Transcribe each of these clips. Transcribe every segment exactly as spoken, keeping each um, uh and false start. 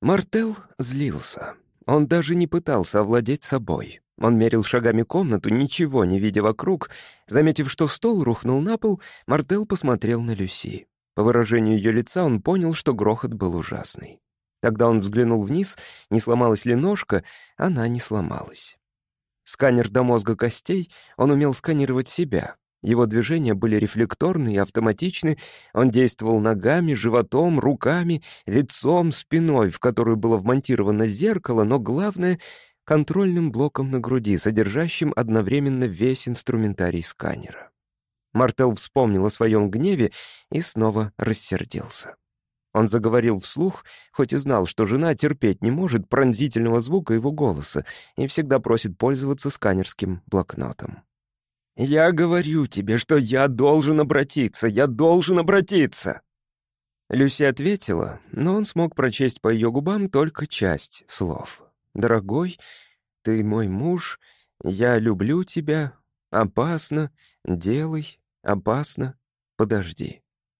Мартел злился. Он даже не пытался овладеть собой. Он мерил шагами комнату, ничего не видя вокруг. Заметив, что стол рухнул на пол, Мартел посмотрел на Люси. По выражению ее лица он понял, что грохот был ужасный. Тогда он взглянул вниз, не сломалась ли ножка, она не сломалась. Сканер до мозга костей, он умел сканировать себя. Его движения были рефлекторны и автоматичны, он действовал ногами, животом, руками, лицом, спиной, в которую было вмонтировано зеркало, но главное — контрольным блоком на груди, содержащим одновременно весь инструментарий сканера. Мартел вспомнил о своем гневе и снова рассердился. Он заговорил вслух, хоть и знал, что жена терпеть не может пронзительного звука его голоса и всегда просит пользоваться сканерским блокнотом. «Я говорю тебе, что я должен обратиться, я должен обратиться!» Люси ответила, но он смог прочесть по ее губам только часть слов. «Дорогой, ты мой муж, я люблю тебя, опасно, делай, опасно, подожди».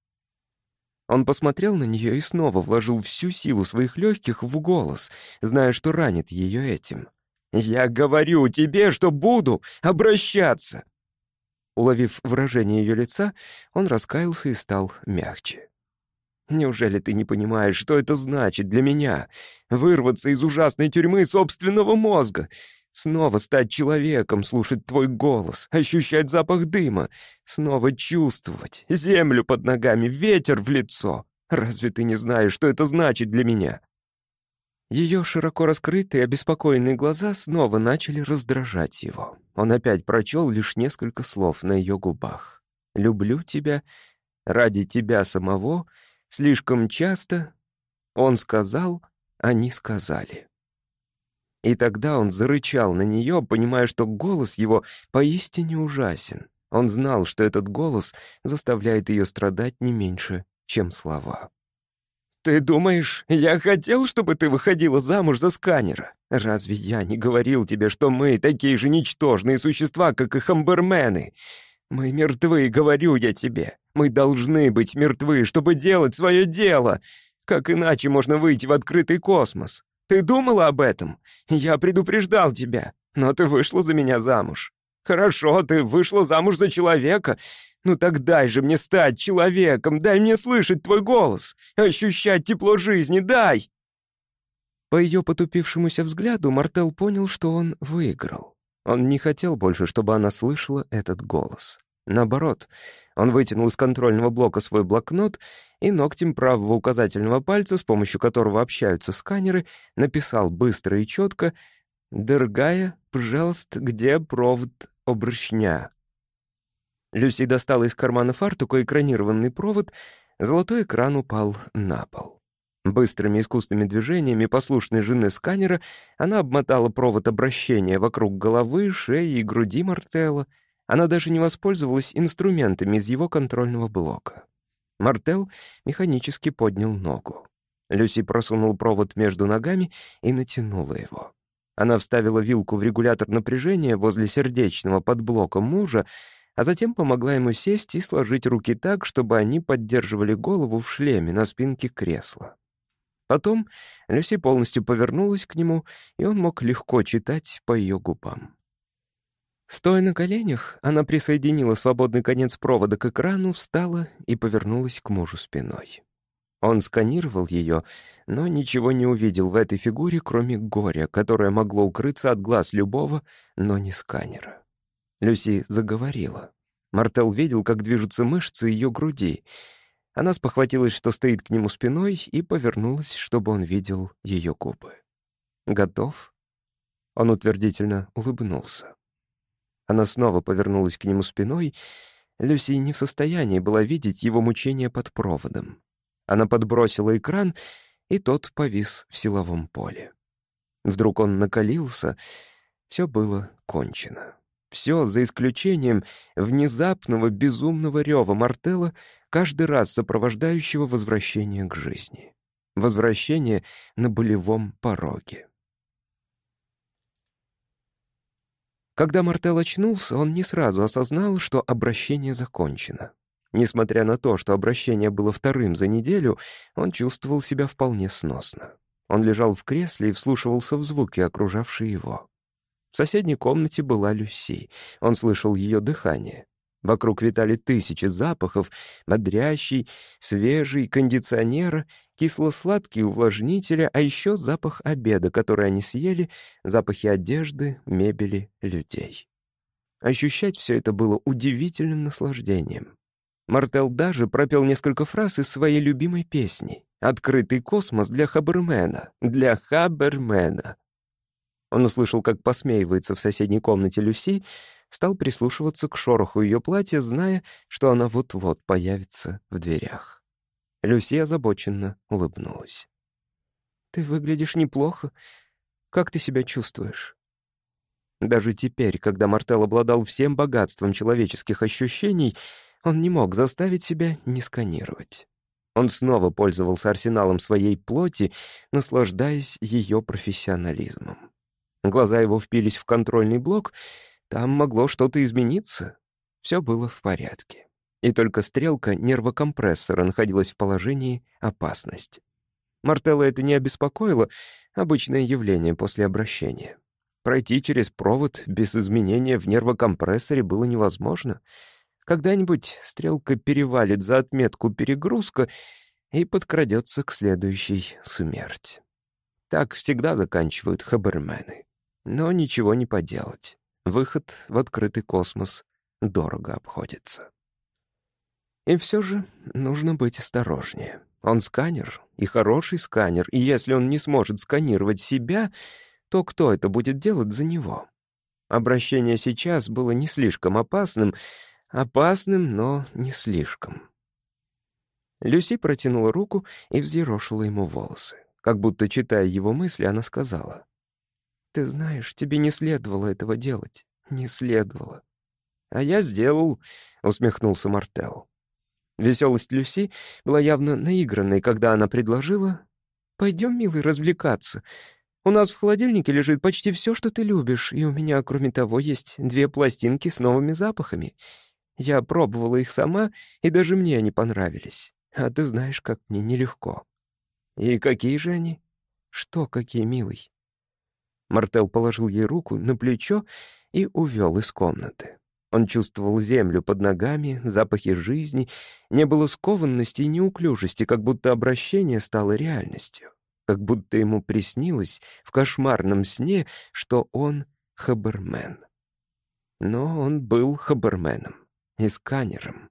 Он посмотрел на нее и снова вложил всю силу своих легких в голос, зная, что ранит ее этим. «Я говорю тебе, что буду обращаться!» Уловив выражение ее лица, он раскаялся и стал мягче. «Неужели ты не понимаешь, что это значит для меня? Вырваться из ужасной тюрьмы собственного мозга, снова стать человеком, слушать твой голос, ощущать запах дыма, снова чувствовать землю под ногами, ветер в лицо. Разве ты не знаешь, что это значит для меня?» Ее широко раскрытые, обеспокоенные глаза снова начали раздражать его. Он опять прочел лишь несколько слов на ее губах. «Люблю тебя, ради тебя самого». Слишком часто он сказал, они сказали. И тогда он зарычал на нее, понимая, что голос его поистине ужасен. Он знал, что этот голос заставляет ее страдать не меньше, чем слова. «Ты думаешь, я хотел, чтобы ты выходила замуж за сканера? Разве я не говорил тебе, что мы такие же ничтожные существа, как и хамбермены? Мы мертвы, говорю я тебе. Мы должны быть мертвы, чтобы делать свое дело. Как иначе можно выйти в открытый космос? Ты думала об этом? Я предупреждал тебя, но ты вышла за меня замуж. Хорошо, ты вышла замуж за человека. Ну так дай же мне стать человеком, дай мне слышать твой голос, ощущать тепло жизни, дай!» По ее потупившемуся взгляду Мартел понял, что он выиграл. Он не хотел больше, чтобы она слышала этот голос. Наоборот, он вытянул из контрольного блока свой блокнот и ногтем правого указательного пальца, с помощью которого общаются сканеры, написал быстро и четко: «Дорогая, пожалуйста, где провод обращня?» Люси достала из кармана фартука экранированный провод, золотой экран упал на пол. Быстрыми искусственными движениями послушной жены сканера она обмотала провод обращения вокруг головы, шеи и груди Мартела. Она даже не воспользовалась инструментами из его контрольного блока. Мартел механически поднял ногу. Люси просунул провод между ногами и натянула его. Она вставила вилку в регулятор напряжения возле сердечного под блоком мужа, а затем помогла ему сесть и сложить руки так, чтобы они поддерживали голову в шлеме на спинке кресла. Потом Люси полностью повернулась к нему, и он мог легко читать по ее губам. Стоя на коленях, она присоединила свободный конец провода к экрану, встала и повернулась к мужу спиной. Он сканировал ее, но ничего не увидел в этой фигуре, кроме горя, которое могло укрыться от глаз любого, но не сканера. Люси заговорила. Мартел видел, как движутся мышцы ее груди. Она спохватилась, что стоит к нему спиной, и повернулась, чтобы он видел ее губы. «Готов?» Он утвердительно улыбнулся. Она снова повернулась к нему спиной. Люси не в состоянии была видеть его мучения под проводом. Она подбросила экран, и тот повис в силовом поле. Вдруг он накалился. Все было кончено. Все, за исключением внезапного безумного рева Мартела, каждый раз сопровождающего возвращение к жизни. Возвращение на болевом пороге. Когда Мартел очнулся, он не сразу осознал, что обращение закончено. Несмотря на то, что обращение было вторым за неделю, он чувствовал себя вполне сносно. Он лежал в кресле и вслушивался в звуки, окружавшие его. В соседней комнате была Люси. Он слышал ее дыхание. Вокруг витали тысячи запахов: бодрящий, свежий, кондиционера, кисло-сладкий увлажнителя, а еще запах обеда, который они съели, запахи одежды, мебели, людей. Ощущать все это было удивительным наслаждением. Мартел даже пропел несколько фраз из своей любимой песни «Открытый космос для Хабермена, для Хабермена». Он услышал, как посмеивается в соседней комнате Люси, стал прислушиваться к шороху ее платья, зная, что она вот-вот появится в дверях. Люси озабоченно улыбнулась. «Ты выглядишь неплохо. Как ты себя чувствуешь?» Даже теперь, когда Мартел обладал всем богатством человеческих ощущений, он не мог заставить себя не сканировать. Он снова пользовался арсеналом своей плоти, наслаждаясь ее профессионализмом. Глаза его впились в контрольный блок, там могло что-то измениться. Все было в порядке. И только стрелка нервокомпрессора находилась в положении «опасность». Мартелла это не обеспокоило, обычное явление после обращения. Пройти через провод без изменения в нервокомпрессоре было невозможно. Когда-нибудь стрелка перевалит за отметку «перегрузка» и подкрадется к следующей смерти. Так всегда заканчивают хабермены. Но ничего не поделать. Выход в открытый космос дорого обходится. И все же нужно быть осторожнее. Он сканер, и хороший сканер, и если он не сможет сканировать себя, то кто это будет делать за него? Обращение сейчас было не слишком опасным, опасным, но не слишком. Люси протянула руку и взъерошила ему волосы. Как будто, читая его мысли, она сказала: «Ты знаешь, тебе не следовало этого делать. Не следовало». «А я сделал», — усмехнулся Мартел. Веселость Люси была явно наигранной, когда она предложила: «Пойдем, милый, развлекаться. У нас в холодильнике лежит почти все, что ты любишь, и у меня, кроме того, есть две пластинки с новыми запахами. Я пробовала их сама, и даже мне они понравились. А ты знаешь, как мне нелегко». «И какие же они?» «Что какие, милый?» Мартел положил ей руку на плечо и увел из комнаты. Он чувствовал землю под ногами, запахи жизни, не было скованности и неуклюжести, как будто обращение стало реальностью, как будто ему приснилось в кошмарном сне, что он хабермен. Но он был хаберменом и сканером.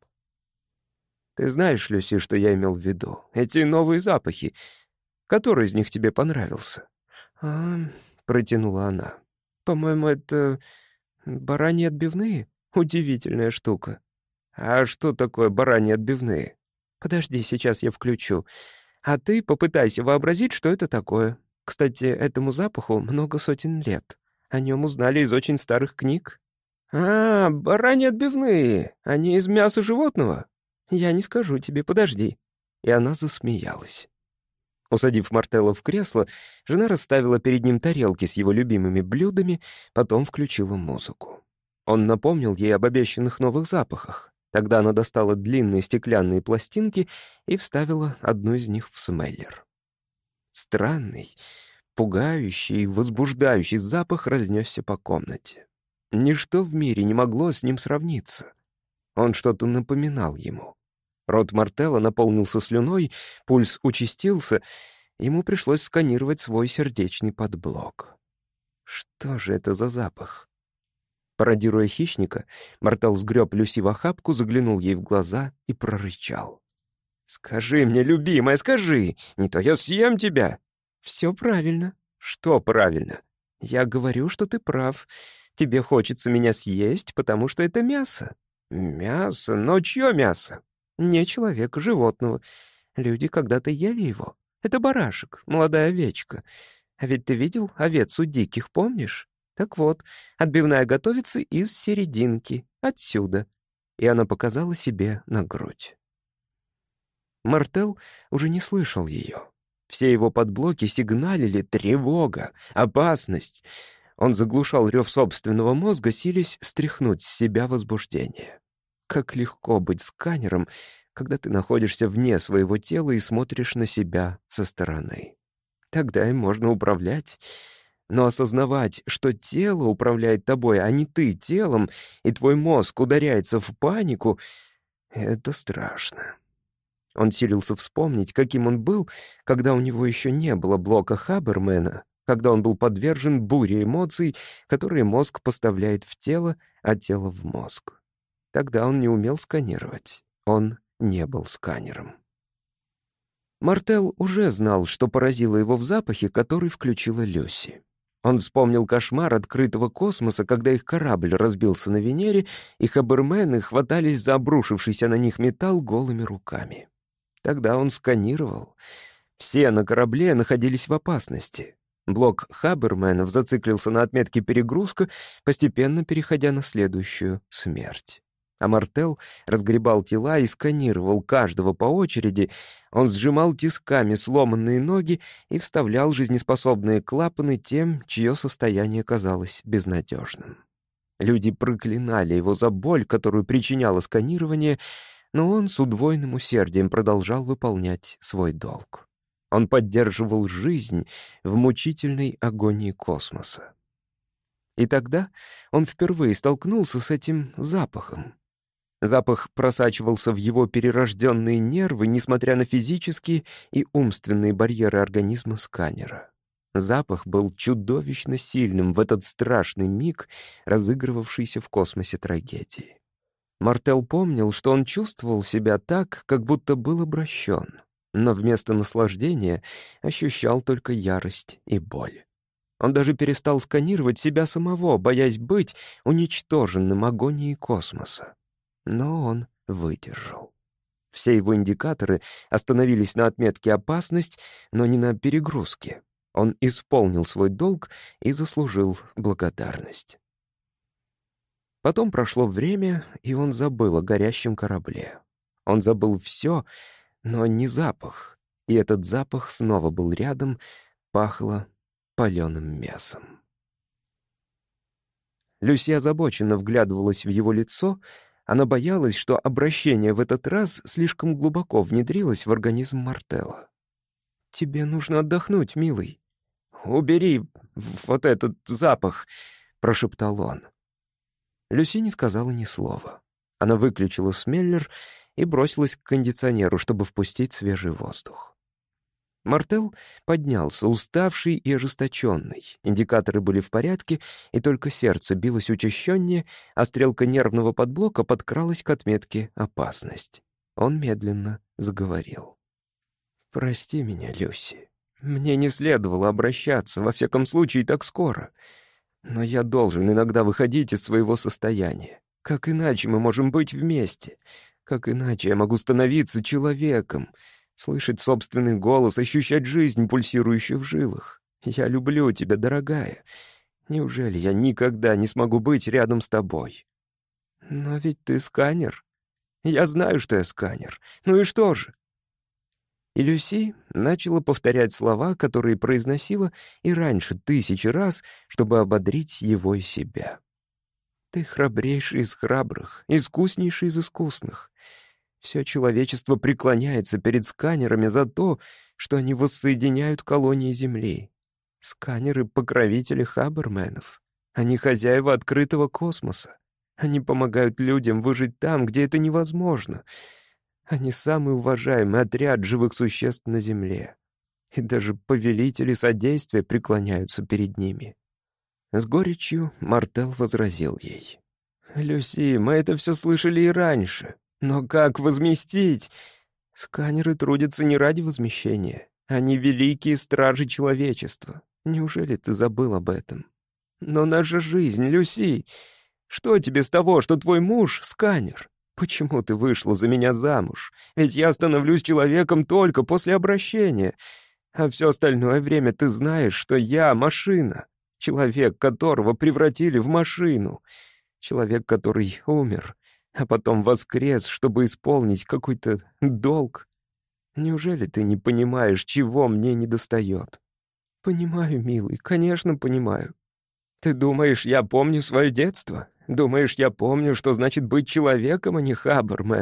«Ты знаешь, Люси, что я имел в виду? Эти новые запахи. Который из них тебе понравился?» «А...» — протянула она. «По-моему, это бараньи отбивные. Удивительная штука». «А что такое бараньи отбивные?» «Подожди, сейчас я включу. А ты попытайся вообразить, что это такое. Кстати, этому запаху много сотен лет. О нем узнали из очень старых книг». «А, бараньи отбивные. Они из мяса животного?» «Я не скажу тебе, подожди». И она засмеялась. Усадив Мартелла в кресло, жена расставила перед ним тарелки с его любимыми блюдами, потом включила музыку. Он напомнил ей об обещанных новых запахах. Тогда она достала длинные стеклянные пластинки и вставила одну из них в смеллер. Странный, пугающий, возбуждающий запах разнесся по комнате. Ничто в мире не могло с ним сравниться. Он что-то напоминал ему. Рот Мартелла наполнился слюной, пульс участился, ему пришлось сканировать свой сердечный подблок. Что же это за запах? Пародируя хищника, Мартел сгреб Люси в охапку, заглянул ей в глаза и прорычал: «Скажи мне, любимая, скажи, не то я съем тебя!» «Все правильно». «Что правильно?» «Я говорю, что ты прав. Тебе хочется меня съесть, потому что это мясо». «Мясо? Но чье мясо?» «Не человека, животного. Люди когда-то ели его. Это барашек, молодая овечка. А ведь ты видел овец у диких, помнишь? Так вот, отбивная готовится из серединки, отсюда». И она показала себе на грудь. Мартел уже не слышал ее. Все его подблоки сигналили: тревога, опасность. Он заглушал рев собственного мозга, силясь стряхнуть с себя возбуждение. Как легко быть сканером, когда ты находишься вне своего тела и смотришь на себя со стороны. Тогда им можно управлять. Но осознавать, что тело управляет тобой, а не ты телом, и твой мозг ударяется в панику — это страшно. Он силился вспомнить, каким он был, когда у него еще не было блока Хабермена, когда он был подвержен буре эмоций, которые мозг поставляет в тело, а тело в мозг. Тогда он не умел сканировать. Он не был сканером. Мартел уже знал, что поразило его в запахе, который включила Люси. Он вспомнил кошмар открытого космоса, когда их корабль разбился на Венере, и хабермены хватались за обрушившийся на них металл голыми руками. Тогда он сканировал. Все на корабле находились в опасности. Блок хаберменов зациклился на отметке перегрузка, постепенно переходя на следующую — смерть. А Мартел разгребал тела и сканировал каждого по очереди. Он сжимал тисками сломанные ноги и вставлял жизнеспособные клапаны тем, чье состояние казалось безнадежным. Люди проклинали его за боль, которую причиняло сканирование, но он с удвоенным усердием продолжал выполнять свой долг. Он поддерживал жизнь в мучительной агонии космоса. И тогда он впервые столкнулся с этим запахом. Запах просачивался в его перерожденные нервы, несмотря на физические и умственные барьеры организма сканера. Запах был чудовищно сильным в этот страшный миг, разыгрывавшийся в космосе трагедии. Мартел помнил, что он чувствовал себя так, как будто был обращен, но вместо наслаждения ощущал только ярость и боль. Он даже перестал сканировать себя самого, боясь быть уничтоженным агонией космоса. Но он выдержал. Все его индикаторы остановились на отметке «опасность», но не на перегрузке. Он исполнил свой долг и заслужил благодарность. Потом прошло время, и он забыл о горящем корабле. Он забыл все, но не запах. И этот запах снова был рядом, пахло паленым мясом. Люси озабоченно вглядывалась в его лицо. Она боялась, что обращение в этот раз слишком глубоко внедрилось в организм Мартела. «Тебе нужно отдохнуть, милый». «Убери вот этот запах», — прошептал он. Люси не сказала ни слова. Она выключила смеллер и бросилась к кондиционеру, чтобы впустить свежий воздух. Мартел поднялся, уставший и ожесточенный. Индикаторы были в порядке, и только сердце билось учащеннее, а стрелка нервного подблока подкралась к отметке «опасность». Он медленно заговорил. «Прости меня, Люси. Мне не следовало обращаться, во всяком случае, так скоро. Но я должен иногда выходить из своего состояния. Как иначе мы можем быть вместе? Как иначе я могу становиться человеком? Слышать собственный голос, ощущать жизнь, пульсирующую в жилах. Я люблю тебя, дорогая. Неужели я никогда не смогу быть рядом с тобой? Но ведь ты сканер. Я знаю, что я сканер. Ну и что же?» И Люси начала повторять слова, которые произносила и раньше тысячи раз, чтобы ободрить его и себя. «Ты храбрейший из храбрых, искуснейший из искусных. Все человечество преклоняется перед сканерами за то, что они воссоединяют колонии Земли. Сканеры — покровители хаберменов. Они хозяева открытого космоса. Они помогают людям выжить там, где это невозможно. Они самый уважаемый отряд живых существ на Земле. И даже повелители содействия преклоняются перед ними». С горечью Мартел возразил ей. «Люси, мы это все слышали и раньше. Но как возместить? Сканеры трудятся не ради возмещения. Они великие стражи человечества. Неужели ты забыл об этом? Но наша жизнь, Люси. Что тебе с того, что твой муж — сканер? Почему ты вышла за меня замуж? Ведь я становлюсь человеком только после обращения. А все остальное время ты знаешь, что я — машина. Человек, которого превратили в машину. Человек, который умер, а потом воскрес, чтобы исполнить какой-то долг. Неужели ты не понимаешь, чего мне недостает?» «Понимаю, милый, конечно, понимаю. Ты думаешь, я помню свое детство? Думаешь, я помню, что значит быть человеком, а не хаберменом?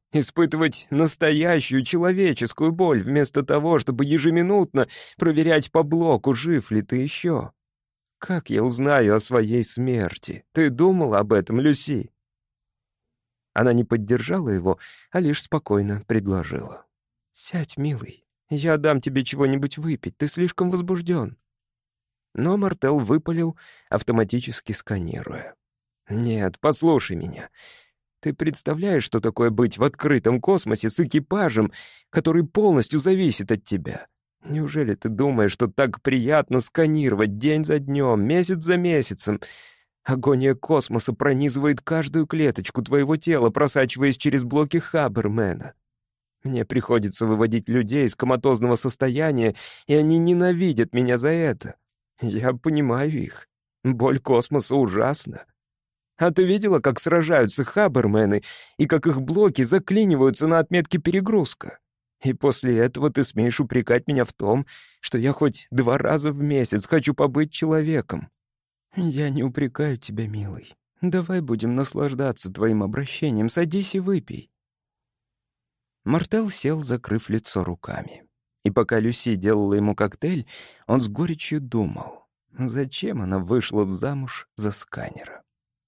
Испытывать настоящую человеческую боль, вместо того, чтобы ежеминутно проверять по блоку, жив ли ты еще. Как я узнаю о своей смерти? Ты думала об этом, Люси?» Она не поддержала его, а лишь спокойно предложила. «Сядь, милый, я дам тебе чего-нибудь выпить, ты слишком возбужден». Но Мартел выпалил, автоматически сканируя. «Нет, послушай меня. Ты представляешь, что такое быть в открытом космосе с экипажем, который полностью зависит от тебя? Неужели ты думаешь, что так приятно сканировать день за днем, месяц за месяцем? Агония космоса пронизывает каждую клеточку твоего тела, просачиваясь через блоки Хабермена. Мне приходится выводить людей из коматозного состояния, и они ненавидят меня за это. Я понимаю их. Боль космоса ужасна. А ты видела, как сражаются Хабермены и как их блоки заклиниваются на отметке перегрузка? И после этого ты смеешь упрекать меня в том, что я хоть два раза в месяц хочу побыть человеком. Я не упрекаю тебя, милый. Давай будем наслаждаться твоим обращением. Садись и выпей». Мартел сел, закрыв лицо руками. И пока Люси делала ему коктейль, он с горечью думал, зачем она вышла замуж за сканера.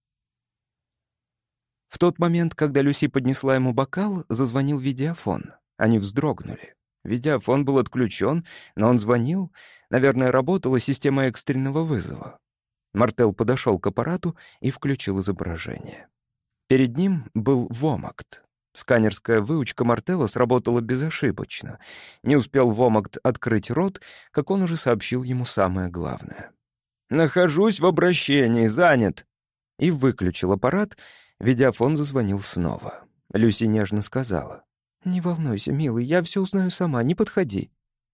В тот момент, когда Люси поднесла ему бокал, зазвонил видеофон. Они вздрогнули. Видеофон был отключен, но он звонил. Наверное, работала система экстренного вызова. Мартел подошел к аппарату и включил изображение. Перед ним был Вомакт. Сканерская выучка Мартела сработала безошибочно. Не успел Вомакт открыть рот, как он уже сообщил ему самое главное. «Нахожусь в обращении, занят!» И выключил аппарат. Видеофон зазвонил снова. Люси нежно сказала: «Не волнуйся, милый, я все узнаю сама, не подходи».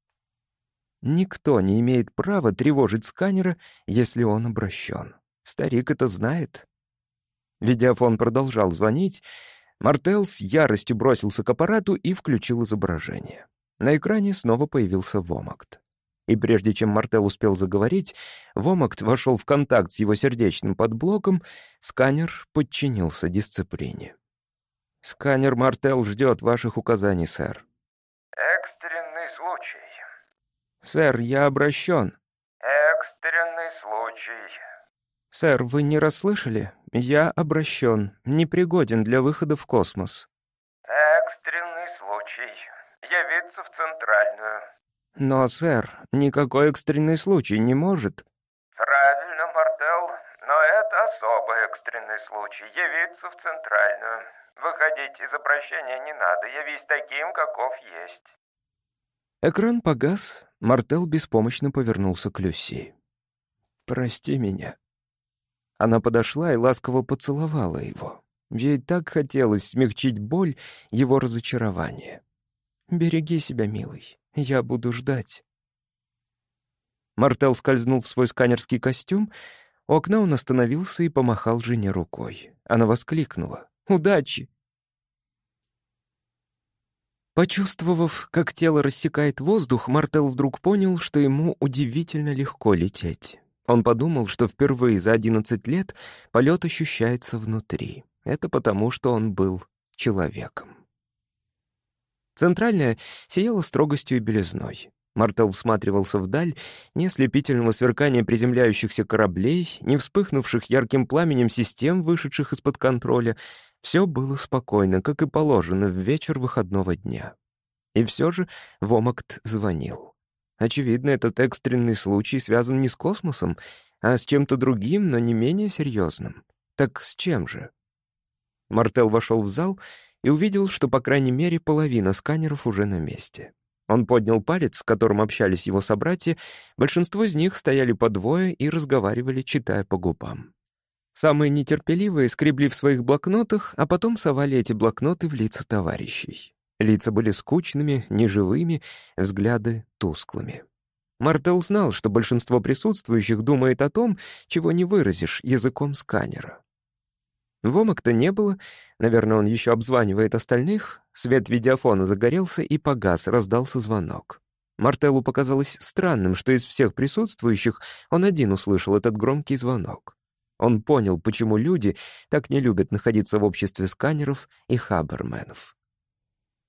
Никто не имеет права тревожить сканера, если он обращен. Старик это знает. Видеофон продолжал звонить. Мартел с яростью бросился к аппарату и включил изображение. На экране снова появился Вомакт. И прежде чем Мартел успел заговорить, Вомакт вошел в контакт с его сердечным подблоком, сканер подчинился дисциплине. «Сканер Мартел ждет ваших указаний, сэр». «Экстренный случай». «Сэр, я обращен». «Экстренный случай». «Сэр, вы не расслышали? Я обращен, непригоден для выхода в космос». «Экстренный случай. Явиться в центральную». «Но, сэр, никакой экстренный случай не может». «Правильно, Мартел, но это особый экстренный случай. Явиться в центральную. Выходить из обращения не надо, явись таким, каков есть». Экран погас, Мартел беспомощно повернулся к Люси. «Прости меня». Она подошла и ласково поцеловала его. Ей так хотелось смягчить боль его разочарования. «Береги себя, милый, я буду ждать». Мартел скользнул в свой сканерский костюм. У окна он остановился и помахал жене рукой. Она воскликнула: «Удачи!» Почувствовав, как тело рассекает воздух, Мартел вдруг понял, что ему удивительно легко лететь. Он подумал, что впервые за одиннадцать лет полет ощущается внутри. Это потому, что он был человеком. Центральная сияла строгостью и белизной. Мартел всматривался вдаль, ни ослепительного сверкания приземляющихся кораблей, ни вспыхнувших ярким пламенем систем, вышедших из-под контроля. Все было спокойно, как и положено в вечер выходного дня. И все же Вомакт звонил. Очевидно, этот экстренный случай связан не с космосом, а с чем-то другим, но не менее серьезным. Так с чем же? Мартел вошел в зал и увидел, что, по крайней мере, половина сканеров уже на месте. Он поднял палец, с которым общались его собратья. Большинство из них стояли по двое и разговаривали, читая по губам. Самые нетерпеливые скребли в своих блокнотах, а потом совали эти блокноты в лица товарищей. Лица были скучными, неживыми, взгляды тусклыми. Мартел знал, что большинство присутствующих думает о том, чего не выразишь языком сканера. Вомакта не было, наверное, он еще обзванивает остальных. Свет видеофона загорелся и погас, раздался звонок. Мартелу показалось странным, что из всех присутствующих он один услышал этот громкий звонок. Он понял, почему люди так не любят находиться в обществе сканеров и хаберменов.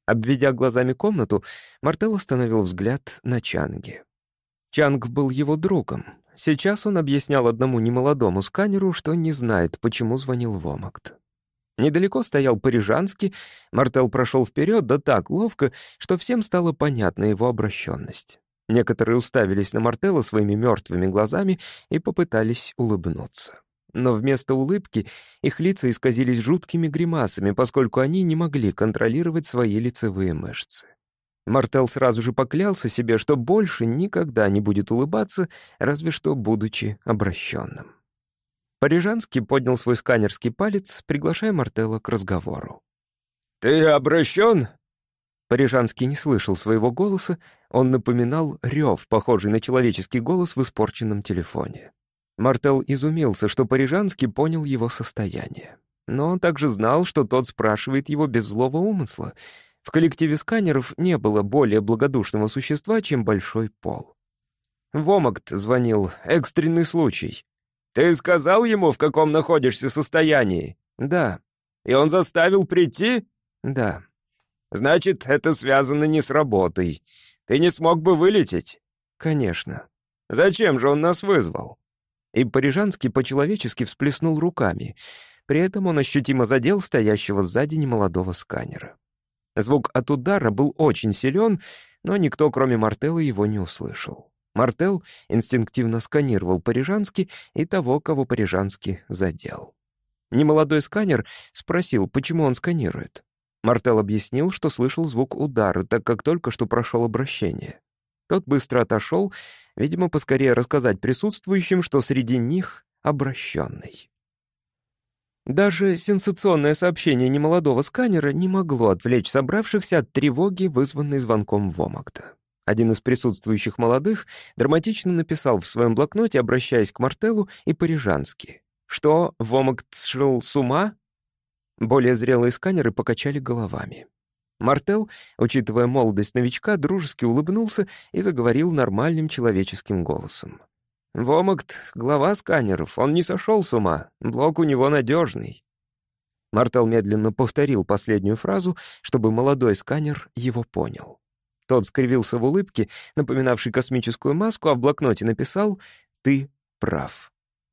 Обведя глазами комнату, Мартел остановил взгляд на Чанге. Чанг был его другом. Сейчас он объяснял одному немолодому сканеру, что не знает, почему звонил Вомакт. Недалеко стоял Парижанский, Мартел прошел вперед, да так ловко, что всем стала понятна его обращенность. Некоторые уставились на Мартела своими мертвыми глазами и попытались улыбнуться. Но вместо улыбки их лица исказились жуткими гримасами, поскольку они не могли контролировать свои лицевые мышцы. Мартел сразу же поклялся себе, что больше никогда не будет улыбаться, разве что будучи обращенным. Парижанский поднял свой сканерский палец, приглашая Мартела к разговору. «Ты обращен?» Парижанский не слышал своего голоса, он напоминал рев, похожий на человеческий голос в испорченном телефоне. Мартел изумился, что Парижанский понял его состояние. Но он также знал, что тот спрашивает его без злого умысла. В коллективе сканеров не было более благодушного существа, чем Большой Пол. «Вомакт звонил. Экстренный случай». «Ты сказал ему, в каком находишься состоянии?» «Да». «И он заставил прийти?» «Да». «Значит, это связано не с работой. Ты не смог бы вылететь?» «Конечно». «Зачем же он нас вызвал?» И Парижанский по-человечески всплеснул руками. При этом он ощутимо задел стоящего сзади немолодого сканера. Звук от удара был очень силен, но никто, кроме Мартела, его не услышал. Мартел инстинктивно сканировал Парижанский и того, кого Парижанский задел. Немолодой сканер спросил, почему он сканирует. Мартел объяснил, что слышал звук удара, так как только что прошел обращение. Тот быстро отошел, видимо, поскорее рассказать присутствующим, что среди них обращенный. Даже сенсационное сообщение немолодого сканера не могло отвлечь собравшихся от тревоги, вызванной звонком Вомакта. Один из присутствующих молодых драматично написал в своем блокноте, обращаясь к Мартелу и Парижански. Что, Вомакт сшил с ума? Более зрелые сканеры покачали головами. Мартел, учитывая молодость новичка, дружески улыбнулся и заговорил нормальным человеческим голосом. «Вомакт — глава сканеров, он не сошел с ума, блок у него надежный». Мартел медленно повторил последнюю фразу, чтобы молодой сканер его понял. Тот скривился в улыбке, напоминавшей космическую маску, а в блокноте написал «Ты прав».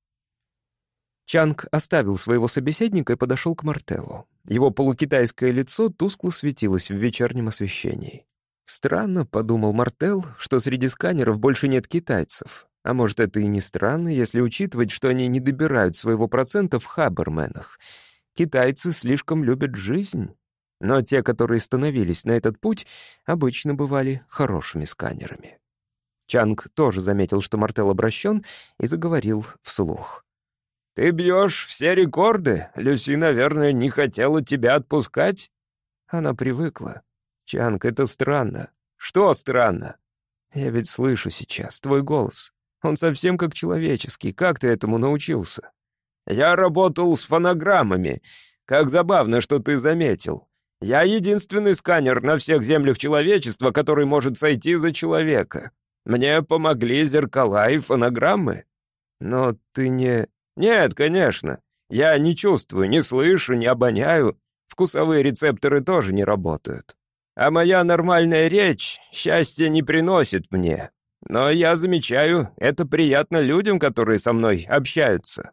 Чанг оставил своего собеседника и подошел к Мартелу. Его полукитайское лицо тускло светилось в вечернем освещении. «Странно», — подумал Мартел, — «что среди сканеров больше нет китайцев. А может, это и не странно, если учитывать, что они не добирают своего процента в хаберменах. Китайцы слишком любят жизнь. Но те, которые становились на этот путь, обычно бывали хорошими сканерами». Чанг тоже заметил, что Мартел обращен, и заговорил вслух. «Ты бьешь все рекорды. Люси, наверное, не хотела тебя отпускать?» Она привыкла. «Чанг, это странно». «Что странно?» «Я ведь слышу сейчас твой голос. Он совсем как человеческий. Как ты этому научился?» «Я работал с фонограммами. Как забавно, что ты заметил. Я единственный сканер на всех землях человечества, который может сойти за человека. Мне помогли зеркала и фонограммы». «Но ты не...» «Нет, конечно. Я не чувствую, не слышу, не обоняю. Вкусовые рецепторы тоже не работают. А моя нормальная речь счастья не приносит мне. Но я замечаю, это приятно людям, которые со мной общаются».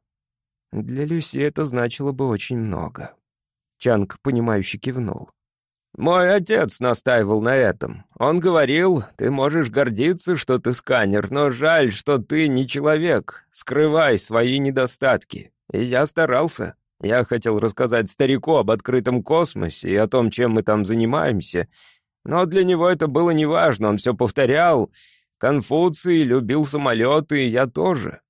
Для Люси это значило бы очень много. Чанг, понимающе кивнул. «Мой отец настаивал на этом. Он говорил, ты можешь гордиться, что ты сканер, но жаль, что ты не человек. Скрывай свои недостатки». И я старался. Я хотел рассказать старику об открытом космосе и о том, чем мы там занимаемся. Но для него это было неважно, он все повторял. Конфуций любил самолеты, и я тоже.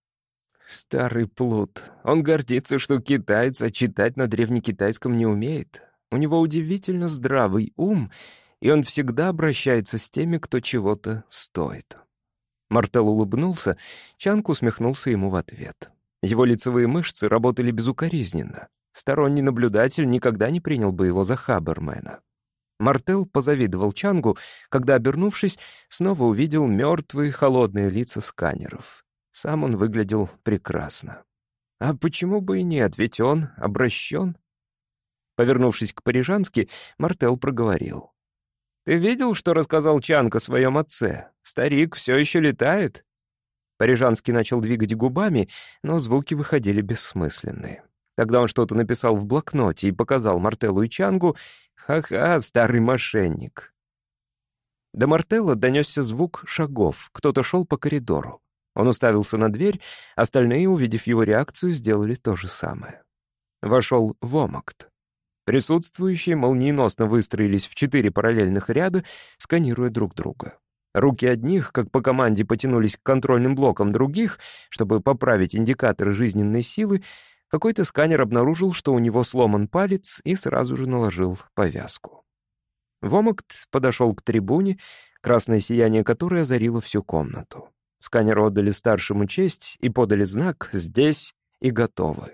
Старый плут. Он гордится, что китаец, а читать на древнекитайском не умеет. У него удивительно здравый ум, и он всегда обращается с теми, кто чего-то стоит. Мартел улыбнулся, Чанг усмехнулся ему в ответ. Его лицевые мышцы работали безукоризненно. Сторонний наблюдатель никогда не принял бы его за хабермена. Мартел позавидовал Чангу, когда, обернувшись, снова увидел мертвые холодные лица сканеров. Сам он выглядел прекрасно. А почему бы и нет, ведь он обращен. Повернувшись к Парижански, Мартел проговорил. Ты видел, что рассказал Чанг о своем отце? Старик все еще летает?» Парижанский начал двигать губами, но звуки выходили бессмысленные. Тогда он что-то написал в блокноте и показал Мартеллу и Чангу. «Ха-ха, старый мошенник». До Мартелла донесся звук шагов. Кто-то шел по коридору. Он уставился на дверь, остальные, увидев его реакцию, сделали то же самое. Вошел Вомакт. Присутствующие молниеносно выстроились в четыре параллельных ряда, сканируя друг друга. Руки одних, как по команде, потянулись к контрольным блокам других, чтобы поправить индикаторы жизненной силы. Какой-то сканер обнаружил, что у него сломан палец, и сразу же наложил повязку. Вомакт подошел к трибуне, красное сияние которой озарило всю комнату. Сканеры отдали старшему честь и подали знак «Здесь» и «Готовы».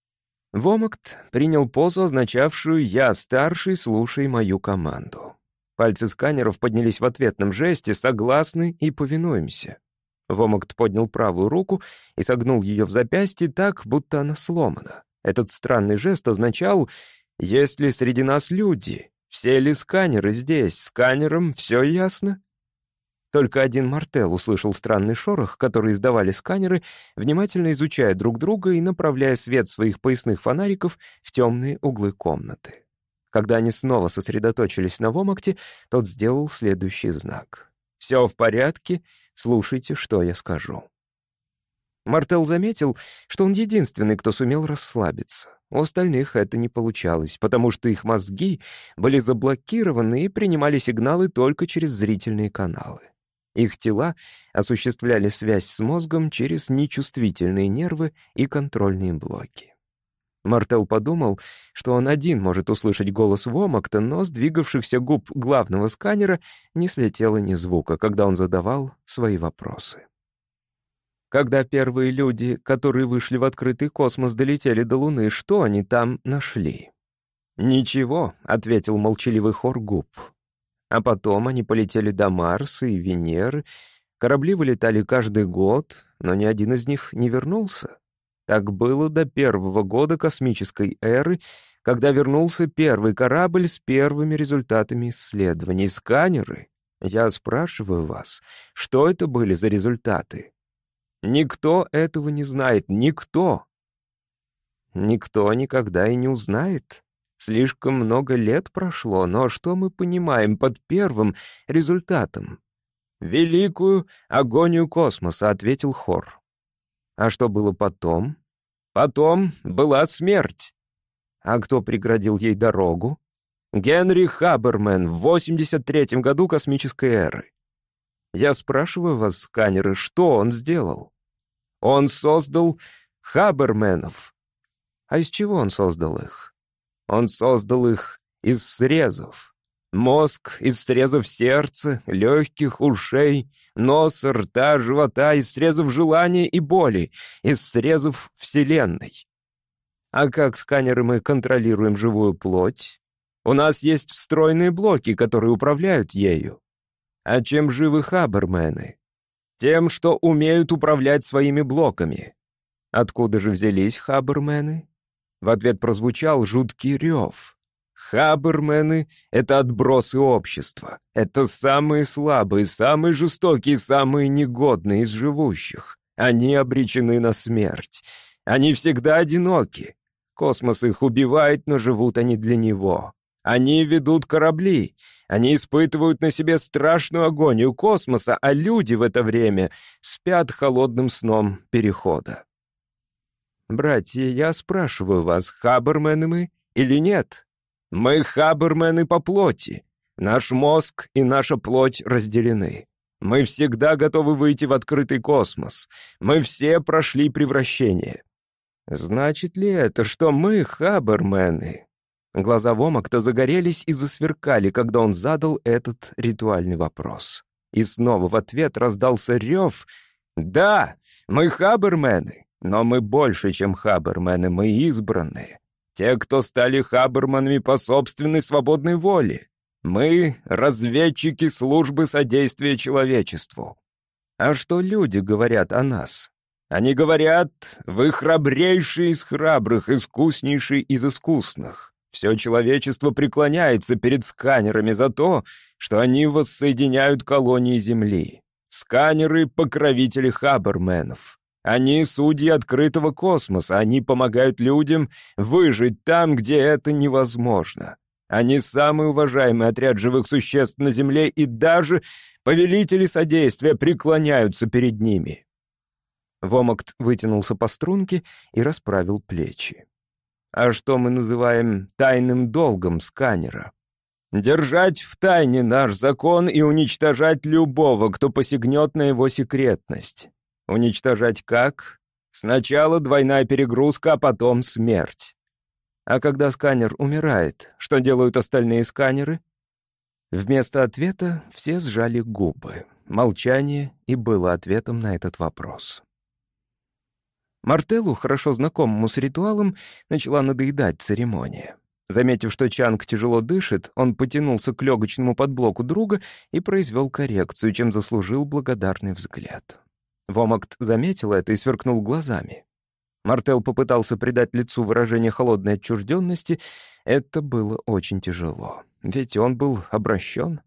Вомакт принял позу, означавшую «Я старший, слушай мою команду». Пальцы сканеров поднялись в ответном жесте «Согласны и повинуемся». Вомакт поднял правую руку и согнул ее в запястье так, будто она сломана. Этот странный жест означал «Есть ли среди нас люди? Все ли сканеры здесь? Сканерам все ясно?» Только один Мартелл услышал странный шорох, который издавали сканеры, внимательно изучая друг друга и направляя свет своих поясных фонариков в темные углы комнаты. Когда они снова сосредоточились на Вомакте, тот сделал следующий знак. «Все в порядке, слушайте, что я скажу». Мартелл заметил, что он единственный, кто сумел расслабиться. У остальных это не получалось, потому что их мозги были заблокированы и принимали сигналы только через зрительные каналы. Их тела осуществляли связь с мозгом через нечувствительные нервы и контрольные блоки. Мартелл подумал, что он один может услышать голос Вомакта, но с двигавшихся губ главного сканера не слетело ни звука, когда он задавал свои вопросы. Когда первые люди, которые вышли в открытый космос, долетели до Луны, что они там нашли? «Ничего», — ответил молчаливый хор губ. А потом они полетели до Марса и Венеры. Корабли вылетали каждый год, но ни один из них не вернулся. Так было до первого года космической эры, когда вернулся первый корабль с первыми результатами исследований. Сканеры. Я спрашиваю вас, что это были за результаты? Никто этого не знает, никто. Никто никогда и не узнает. Слишком много лет прошло, но что мы понимаем под первым результатом? «Великую агонию космоса», — ответил хор. А что было потом? Потом была смерть. А кто преградил ей дорогу? Генри Хаберман в восемьдесят третьем году космической эры. Я спрашиваю вас, сканеры, что он сделал? Он создал Хаберманов. А из чего он создал их? Он создал их из срезов. Мозг из срезов сердца, легких, ушей, носа, рта, живота, из срезов желания и боли, из срезов Вселенной. А как сканеры мы контролируем живую плоть? У нас есть встроенные блоки, которые управляют ею. А чем живы Хаберманы? Тем, что умеют управлять своими блоками. Откуда же взялись Хаберманы? В ответ прозвучал жуткий рев. Хаберманы — это отбросы общества. Это самые слабые, самые жестокие, самые негодные из живущих. Они обречены на смерть. Они всегда одиноки. Космос их убивает, но живут они для него. Они ведут корабли. Они испытывают на себе страшную агонию космоса, а люди в это время спят холодным сном перехода. «Братья, я спрашиваю вас, Хабермены мы или нет? Мы Хабермены по плоти. Наш мозг и наша плоть разделены. Мы всегда готовы выйти в открытый космос. Мы все прошли превращение. Значит ли это, что мы Хабермены?» Глаза Вомакта загорелись и засверкали, когда он задал этот ритуальный вопрос. И снова в ответ раздался рев. «Да, мы Хабермены. Но мы больше, чем Хабермены, мы избранные. Те, кто стали Хаберманами по собственной свободной воле. Мы — разведчики службы содействия человечеству. А что люди говорят о нас? Они говорят, вы храбрейшие из храбрых, искуснейшие из искусных. Все человечество преклоняется перед сканерами за то, что они воссоединяют колонии Земли. Сканеры — покровители хабберменов. Они — судьи открытого космоса, они помогают людям выжить там, где это невозможно. Они — самый уважаемый отряд живых существ на Земле, и даже повелители содействия преклоняются перед ними». Вомакт вытянулся по струнке и расправил плечи. «А что мы называем тайным долгом сканера?» «Держать в тайне наш закон и уничтожать любого, кто посягнет на его секретность. Уничтожать как? Сначала двойная перегрузка, а потом смерть». «А когда сканер умирает, что делают остальные сканеры?» Вместо ответа все сжали губы. Молчание и было ответом на этот вопрос. Мартеллу, хорошо знакомому с ритуалом, начала надоедать церемония. Заметив, что Чанг тяжело дышит, он потянулся к легочному подблоку друга и произвел коррекцию, чем заслужил благодарный взгляд. Вомакт заметил это и сверкнул глазами. Мартелл попытался придать лицу выражение холодной отчужденности. Это было очень тяжело, ведь он был обращен.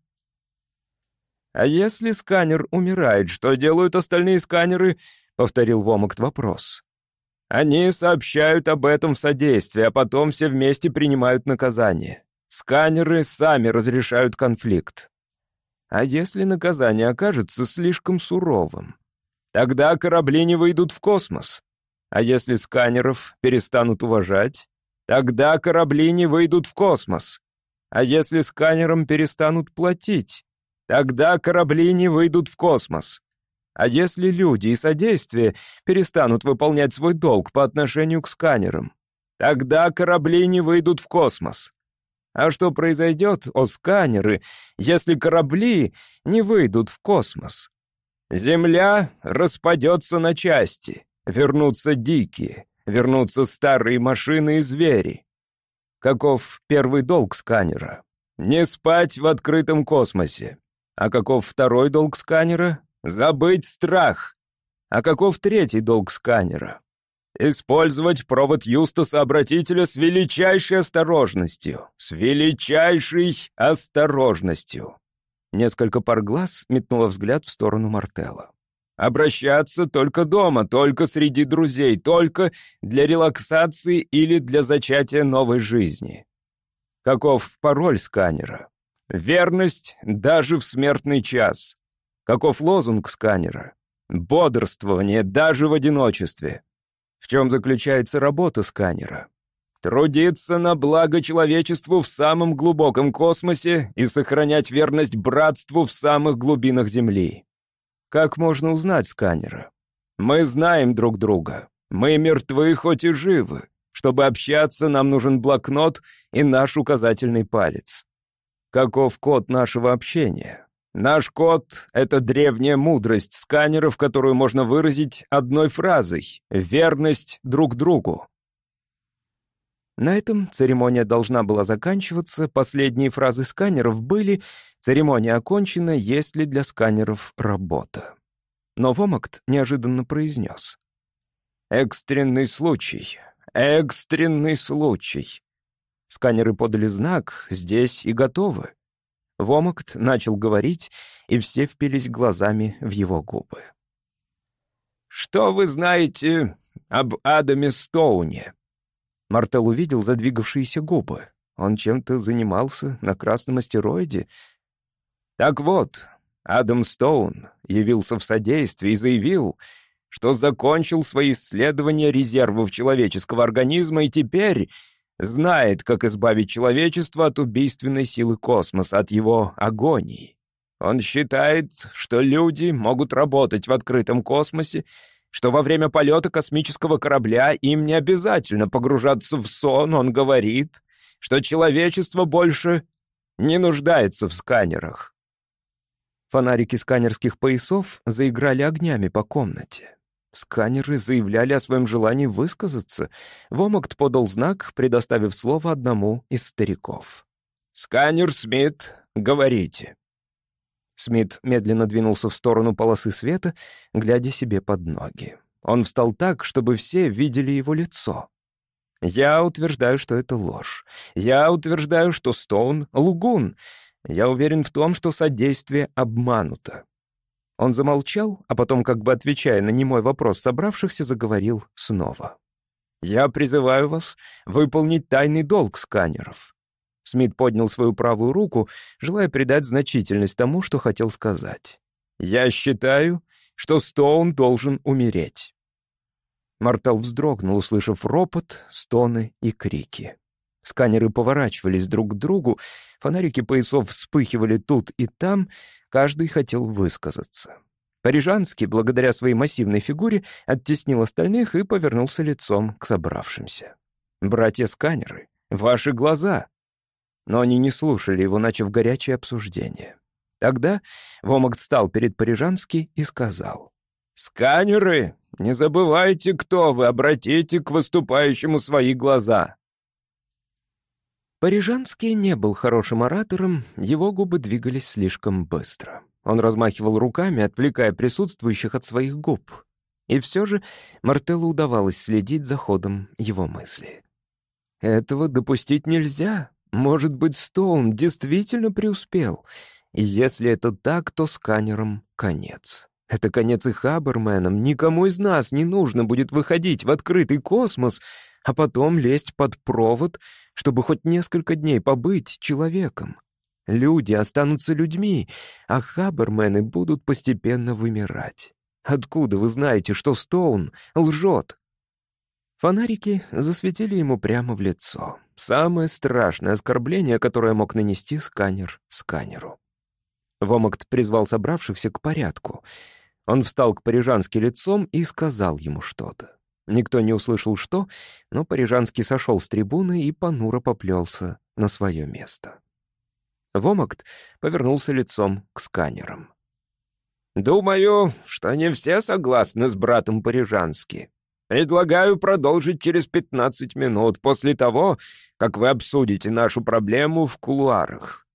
«А если сканер умирает, что делают остальные сканеры?» — повторил Вомакт вопрос. «Они сообщают об этом в содействии, а потом все вместе принимают наказание. Сканеры сами разрешают конфликт. А если наказание окажется слишком суровым? Тогда корабли не выйдут в космос. А если сканеров перестанут уважать? Тогда корабли не выйдут в космос. А если сканерам перестанут платить? Тогда корабли не выйдут в космос. А если люди и содействие перестанут выполнять свой долг по отношению к сканерам? Тогда корабли не выйдут в космос. А что произойдет, о сканеры, если корабли не выйдут в космос? Земля распадется на части, вернутся дикие, вернутся старые машины и звери. Каков первый долг сканера? Не спать в открытом космосе. А каков второй долг сканера? Забыть страх. А каков третий долг сканера? Использовать провод Юстаса-обратителя с величайшей осторожностью. С величайшей осторожностью. Несколько пар глаз метнуло взгляд в сторону Мартелла. Обращаться только дома, только среди друзей, только для релаксации или для зачатия новой жизни. Каков пароль сканера? Верность даже в смертный час. Каков лозунг сканера? Бодрствование даже в одиночестве. В чем заключается работа сканера? Трудиться на благо человечеству в самом глубоком космосе и сохранять верность братству в самых глубинах Земли. Как можно узнать сканера? Мы знаем друг друга. Мы мертвы, хоть и живы. Чтобы общаться, нам нужен блокнот и наш указательный палец. Каков код нашего общения? Наш код — это древняя мудрость сканеров, которую можно выразить одной фразой — верность друг другу. На этом церемония должна была заканчиваться. Последние фразы сканеров были: «Церемония окончена, есть ли для сканеров работа». Но Вомакт неожиданно произнес: «Экстренный случай, экстренный случай». Сканеры подали знак «здесь» и готовы. Вомакт начал говорить, и все впились глазами в его губы. «Что вы знаете об Адаме Стоуне?» Мартелл увидел задвигавшиеся губы. Он чем-то занимался на красном астероиде. Так вот, Адам Стоун явился в содействие и заявил, что закончил свои исследования резервов человеческого организма и теперь знает, как избавить человечество от убийственной силы космоса, от его агонии. Он считает, что люди могут работать в открытом космосе, что во время полета космического корабля им не обязательно погружаться в сон. Он говорит, что человечество больше не нуждается в сканерах. Фонарики сканерских поясов заиграли огнями по комнате. Сканеры заявляли о своем желании высказаться. Вомакт подал знак, предоставив слово одному из стариков. «Сканер Смит, говорите». Смит медленно двинулся в сторону полосы света, глядя себе под ноги. Он встал так, чтобы все видели его лицо. Я утверждаю, что это ложь. Я утверждаю, что Стоун — лгун. Я уверен в том, что содействие обмануто». Он замолчал, а потом, как бы отвечая на немой вопрос собравшихся, заговорил снова. «Я призываю вас выполнить тайный долг сканеров». Смит поднял свою правую руку, желая придать значительность тому, что хотел сказать. «Я считаю, что Стоун должен умереть». Мартел вздрогнул, услышав ропот, стоны и крики. Сканеры поворачивались друг к другу, фонарики поясов вспыхивали тут и там, каждый хотел высказаться. Парижанский, благодаря своей массивной фигуре, оттеснил остальных и повернулся лицом к собравшимся. «Братья-сканеры, ваши глаза!» Но они не слушали его, начав горячее обсуждение. Тогда Вомакт встал перед Парижанский и сказал: «Сканеры, не забывайте, кто вы, обратите к выступающему свои глаза». Парижанский не был хорошим оратором, его губы двигались слишком быстро. Он размахивал руками, отвлекая присутствующих от своих губ. И все же Мартеллу удавалось следить за ходом его мысли. Этого допустить нельзя. Может быть, Стоун действительно преуспел. И если это так, то сканерам конец. Это конец и Хаберменам. Никому из нас не нужно будет выходить в открытый космос, а потом лезть под провод, чтобы хоть несколько дней побыть человеком. Люди останутся людьми, а Хабермены будут постепенно вымирать. Откуда вы знаете, что Стоун лжет? Фонарики засветили ему прямо в лицо. Самое страшное оскорбление, которое мог нанести сканер сканеру. Вомакт призвал собравшихся к порядку. Он встал к Парижански лицом и сказал ему что-то. Никто не услышал что, но Парижанский сошел с трибуны и понуро поплелся на свое место. Вомакт повернулся лицом к сканерам. «Думаю, что не все согласны с братом Парижански. Предлагаю продолжить через пятнадцать минут после того, как вы обсудите нашу проблему в кулуарах».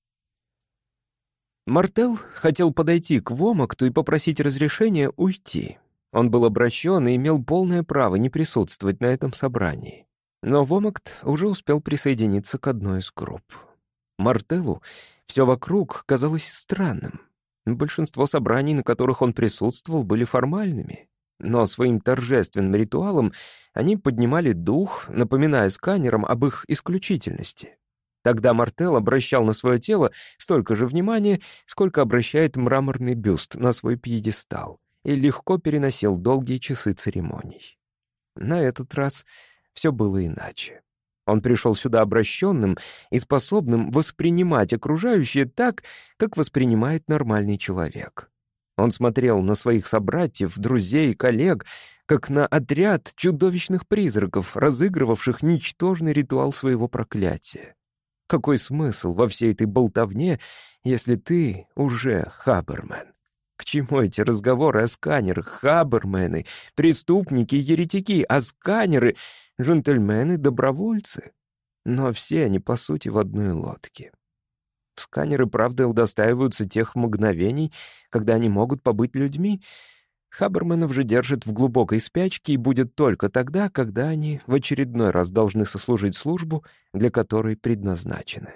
Мартел хотел подойти к Вомакту и попросить разрешения уйти. Он был обращен и имел полное право не присутствовать на этом собрании. Но Вомакт уже успел присоединиться к одной из групп. Мартеллу все вокруг казалось странным. Большинство собраний, на которых он присутствовал, были формальными. Но своим торжественным ритуалом они поднимали дух, напоминая сканерам об их исключительности. Тогда Мартел обращал на свое тело столько же внимания, сколько обращает мраморный бюст на свой пьедестал, и легко переносил долгие часы церемоний. На этот раз все было иначе. Он пришел сюда обращенным и способным воспринимать окружающее так, как воспринимает нормальный человек. Он смотрел на своих собратьев, друзей, коллег, как на отряд чудовищных призраков, разыгрывавших ничтожный ритуал своего проклятия. Какой смысл во всей этой болтовне, если ты уже Хабермен? К чему эти разговоры о сканерах? Хабермены, преступники и еретики, а сканеры — джентльмены-добровольцы. Но все они, по сути, в одной лодке. Сканеры, правда, удостаиваются тех мгновений, когда они могут побыть людьми. Хаберменов же держат в глубокой спячке и будет только тогда, когда они в очередной раз должны сослужить службу, для которой предназначены.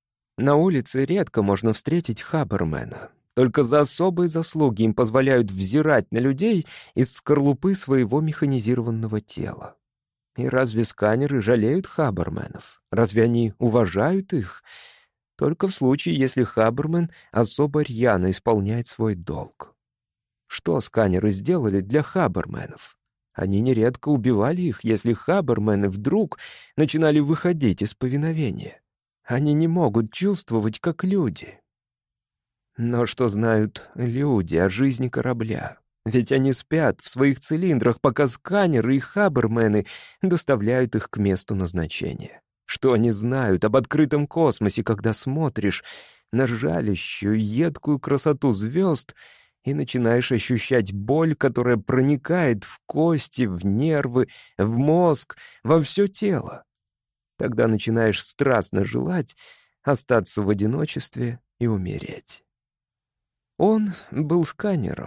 На улице редко можно встретить Хабермена. Только за особые заслуги им позволяют взирать на людей из скорлупы своего механизированного тела. И разве сканеры жалеют Хаберменов? Разве они уважают их? Только в случае, если Хабермен особо рьяно исполняет свой долг. Что сканеры сделали для Хаберменов? Они нередко убивали их, если Хабермены вдруг начинали выходить из повиновения. Они не могут чувствовать, как люди. Но что знают люди о жизни корабля? Ведь они спят в своих цилиндрах, пока сканеры и Хабермены доставляют их к месту назначения. Что они знают об открытом космосе, когда смотришь на жалящую, едкую красоту звезд и начинаешь ощущать боль, которая проникает в кости, в нервы, в мозг, во все тело? Тогда начинаешь страстно желать остаться в одиночестве и умереть. Он был сканером,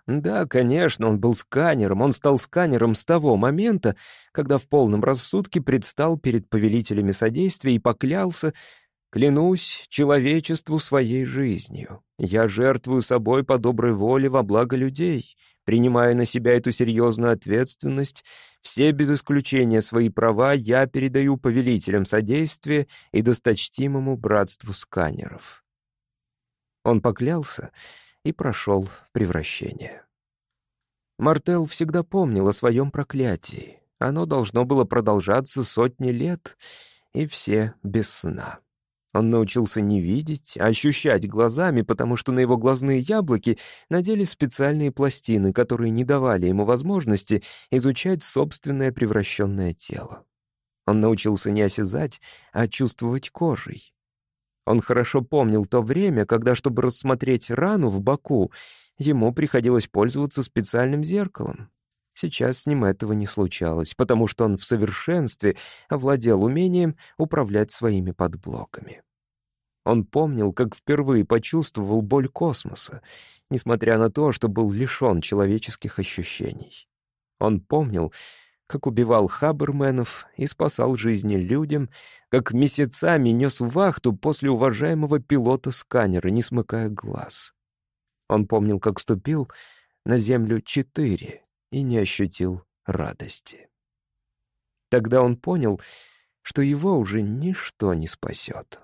Да, конечно, он был сканером, он стал сканером с того момента, когда в полном рассудке предстал перед повелителями содействия и поклялся: «Клянусь человечеству своей жизнью. Я жертвую собой по доброй воле во благо людей, принимая на себя эту серьезную ответственность. Все без исключения свои права я передаю повелителям содействия и досточтимому братству сканеров». Он поклялся и прошел превращение. Мартел всегда помнил о своем проклятии. Оно должно было продолжаться сотни лет, и все без сна. Он научился не видеть, а ощущать глазами, потому что на его глазные яблоки надели специальные пластины, которые не давали ему возможности изучать собственное превращенное тело. Он научился не осязать, а чувствовать кожей. Он хорошо помнил то время, когда, чтобы рассмотреть рану в боку, ему приходилось пользоваться специальным зеркалом. Сейчас с ним этого не случалось, потому что он в совершенстве овладел умением управлять своими подблоками. Он помнил, как впервые почувствовал боль космоса, несмотря на то, что был лишен человеческих ощущений. Он помнил, как убивал хабберменов и спасал жизни людям, как месяцами нес вахту после уважаемого пилота-сканера, не смыкая глаз. Он помнил, как ступил на Землю четыре и не ощутил радости. Тогда он понял, что его уже ничто не спасет.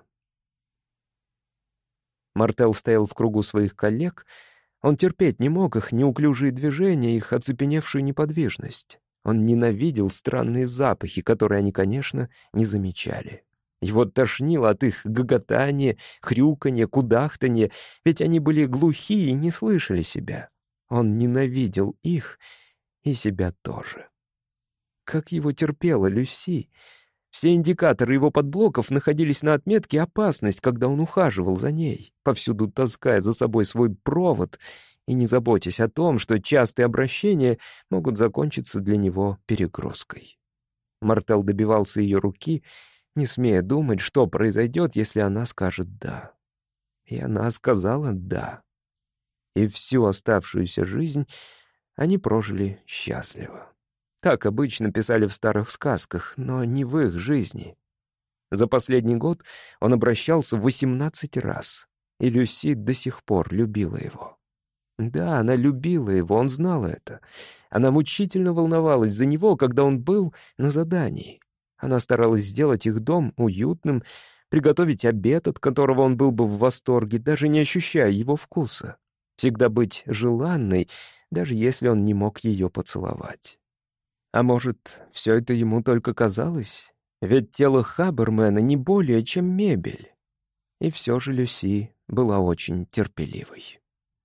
Мартел стоял в кругу своих коллег. Он терпеть не мог их неуклюжие движения, их оцепеневшую неподвижность. Он ненавидел странные запахи, которые они, конечно, не замечали. Его тошнило от их гоготания, хрюканья, кудахтанья, ведь они были глухие и не слышали себя. Он ненавидел их и себя тоже. Как его терпела Люси! Все индикаторы его подблоков находились на отметке «опасность», когда он ухаживал за ней, повсюду таская за собой свой провод и не заботясь о том, что частые обращения могут закончиться для него перегрузкой. Мартел добивался ее руки, не смея думать, что произойдет, если она скажет «да». И она сказала «да». И всю оставшуюся жизнь они прожили счастливо. Так обычно писали в старых сказках, но не в их жизни. За последний год он обращался восемнадцать раз, и Люси до сих пор любила его. Да, она любила его, он знал это. Она мучительно волновалась за него, когда он был на задании. Она старалась сделать их дом уютным, приготовить обед, от которого он был бы в восторге, даже не ощущая его вкуса. Всегда быть желанной, даже если он не мог ее поцеловать. А может, все это ему только казалось? Ведь тело Хаббермена не более, чем мебель. И все же Люси была очень терпеливой.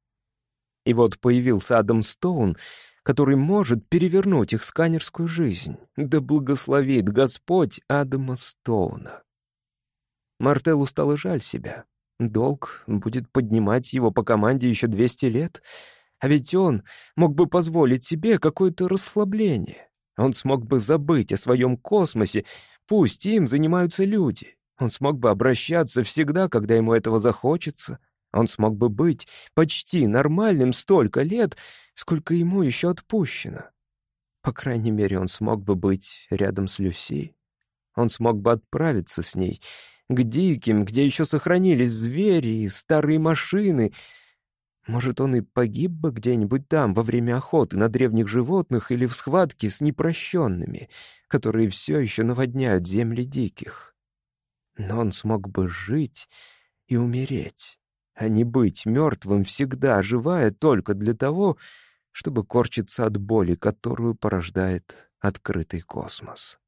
И вот появился Адам Стоун, который может перевернуть их сканерскую жизнь. Да благословит Господь Адама Стоуна. Мартеллу стало жаль себя. Долг будет поднимать его по команде еще двести лет. А ведь он мог бы позволить себе какое-то расслабление. Он смог бы забыть о своем космосе, пусть им занимаются люди. Он смог бы обращаться всегда, когда ему этого захочется. Он смог бы быть почти нормальным столько лет, сколько ему еще отпущено. По крайней мере, он смог бы быть рядом с Люси. Он смог бы отправиться с ней к диким, где еще сохранились звери и старые машины. Может, он и погиб бы где-нибудь там во время охоты на древних животных или в схватке с непрощенными, которые все еще наводняют земли диких. Но он смог бы жить и умереть, а не быть мертвым всегда, живая только для того, чтобы корчиться от боли, которую порождает открытый космос.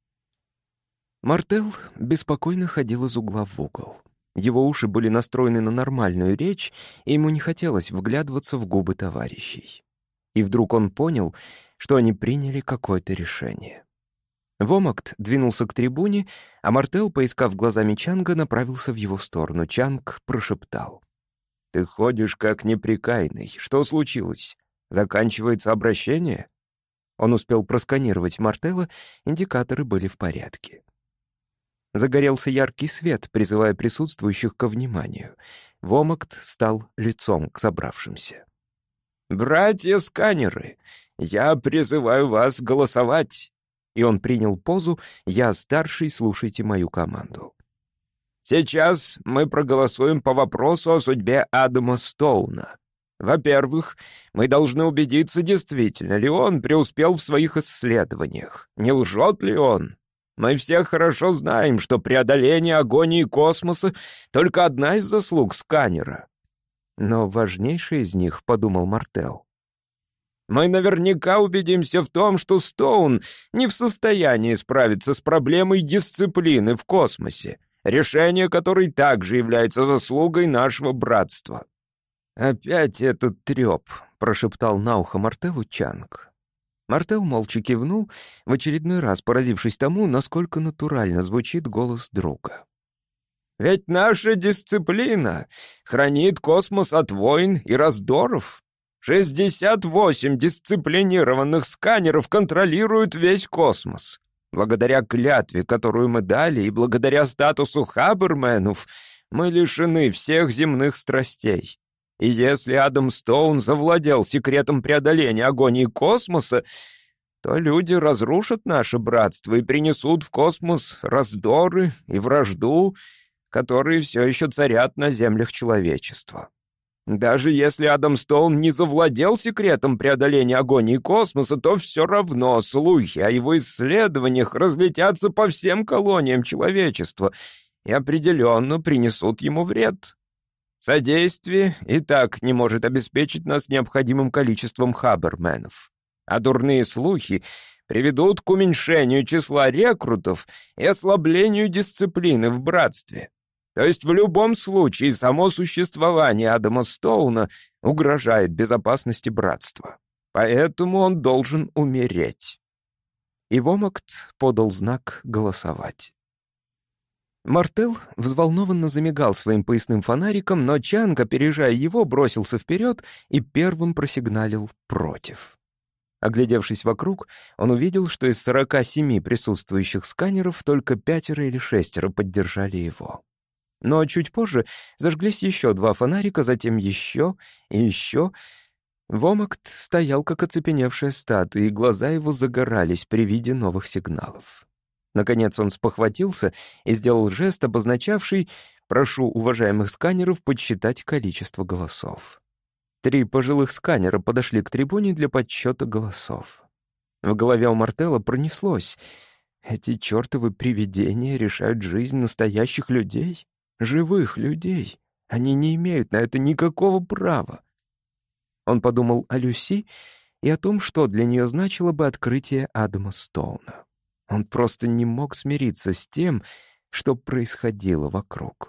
Мартел беспокойно ходил из угла в угол. Его уши были настроены на нормальную речь, и ему не хотелось вглядываться в губы товарищей. И вдруг он понял, что они приняли какое-то решение. Вомакт двинулся к трибуне, а Мартел, поискав глазами Чанга, направился в его сторону. Чанг прошептал: «Ты ходишь как неприкаянный. Что случилось? Заканчивается обращение?» Он успел просканировать Мартелла, индикаторы были в порядке. Загорелся яркий свет, призывая присутствующих ко вниманию. Вомакт стал лицом к собравшимся. «Братья-сканеры, я призываю вас голосовать». И он принял позу «Я старший, слушайте мою команду». Сейчас мы проголосуем по вопросу о судьбе Адама Стоуна. Во-первых, мы должны убедиться, действительно ли он преуспел в своих исследованиях. Не лжет ли он? Мы все хорошо знаем, что преодоление агонии космоса — только одна из заслуг сканера. Но важнейшая из них, — подумал Мартел. Мы наверняка убедимся в том, что Стоун не в состоянии справиться с проблемой дисциплины в космосе, решение которой также является заслугой нашего братства. «Опять этот треп», — прошептал на ухо Мартелу Чанг. Мартел молча кивнул, в очередной раз поразившись тому, насколько натурально звучит голос друга. «Ведь наша дисциплина хранит космос от войн и раздоров. шестьдесят восемь дисциплинированных сканеров контролируют весь космос. Благодаря клятве, которую мы дали, и благодаря статусу хаберменов, мы лишены всех земных страстей. И если Адам Стоун завладел секретом преодоления агонии космоса, то люди разрушат наше братство и принесут в космос раздоры и вражду, которые все еще царят на землях человечества. Даже если Адам Стоун не завладел секретом преодоления агонии космоса, то все равно слухи о его исследованиях разлетятся по всем колониям человечества и определенно принесут ему вред. Содействие и так не может обеспечить нас необходимым количеством хаберменов. А дурные слухи приведут к уменьшению числа рекрутов и ослаблению дисциплины в братстве. То есть в любом случае само существование Адама Стоуна угрожает безопасности братства. Поэтому он должен умереть». И Вомакт подал знак голосовать. Мартел взволнованно замигал своим поясным фонариком, но Чанг, опережая его, бросился вперед и первым просигналил «против». Оглядевшись вокруг, он увидел, что из сорока семи присутствующих сканеров только пятеро или шестеро поддержали его. Но чуть позже зажглись еще два фонарика, затем еще и еще. Вомакт стоял, как оцепеневшая статуя, и глаза его загорались при виде новых сигналов. Наконец он спохватился и сделал жест, обозначавший «прошу уважаемых сканеров подсчитать количество голосов». Три пожилых сканера подошли к трибуне для подсчета голосов. В голове у Мартела пронеслось: эти чертовы привидения решают жизнь настоящих людей, живых людей. Они не имеют на это никакого права. Он подумал о Люси и о том, что для нее значило бы открытие Адама Стоуна. Он просто не мог смириться с тем, что происходило вокруг.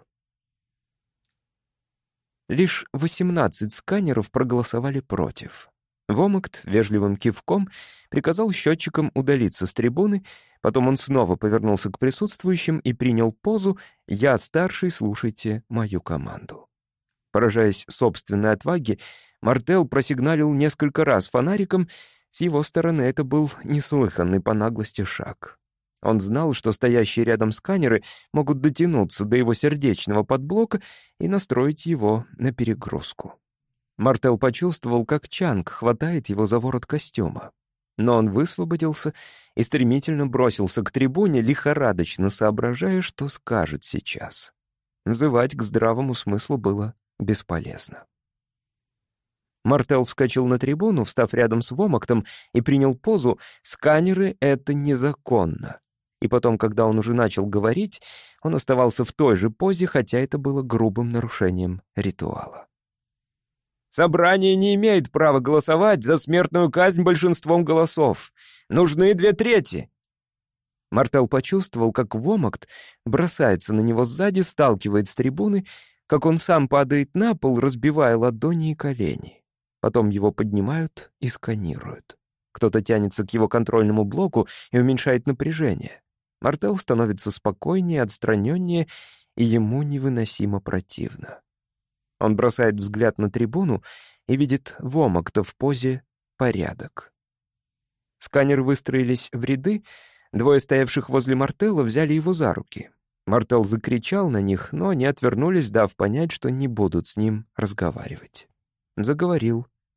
Лишь восемнадцать сканеров проголосовали против. Вомакт вежливым кивком приказал счетчикам удалиться с трибуны, потом он снова повернулся к присутствующим и принял позу «Я старший, слушайте мою команду». Поражаясь собственной отваге, Мартел просигналил несколько раз фонариком. С его стороны это был неслыханный по наглости шаг. Он знал, что стоящие рядом сканеры могут дотянуться до его сердечного подблока и настроить его на перегрузку. Мартел почувствовал, как Чанг хватает его за ворот костюма. Но он высвободился и стремительно бросился к трибуне, лихорадочно соображая, что скажет сейчас. Взывать к здравому смыслу было бесполезно. Мартел вскочил на трибуну, встав рядом с Вомактом, и принял позу «Сканеры — это незаконно». И потом, когда он уже начал говорить, он оставался в той же позе, хотя это было грубым нарушением ритуала. «Собрание не имеет права голосовать за смертную казнь большинством голосов. Нужны две трети». Мартел почувствовал, как Вомакт бросается на него сзади, сталкивает с трибуны, как он сам падает на пол, разбивая ладони и колени. Потом его поднимают и сканируют. Кто-то тянется к его контрольному блоку и уменьшает напряжение. Мартел становится спокойнее, отстраненнее, и ему невыносимо противно. Он бросает взгляд на трибуну и видит Вомакта в позе «порядок». Сканеры выстроились в ряды, двое стоявших возле Мартела взяли его за руки. Мартел закричал на них, но они отвернулись, дав понять, что не будут с ним разговаривать. Заговорил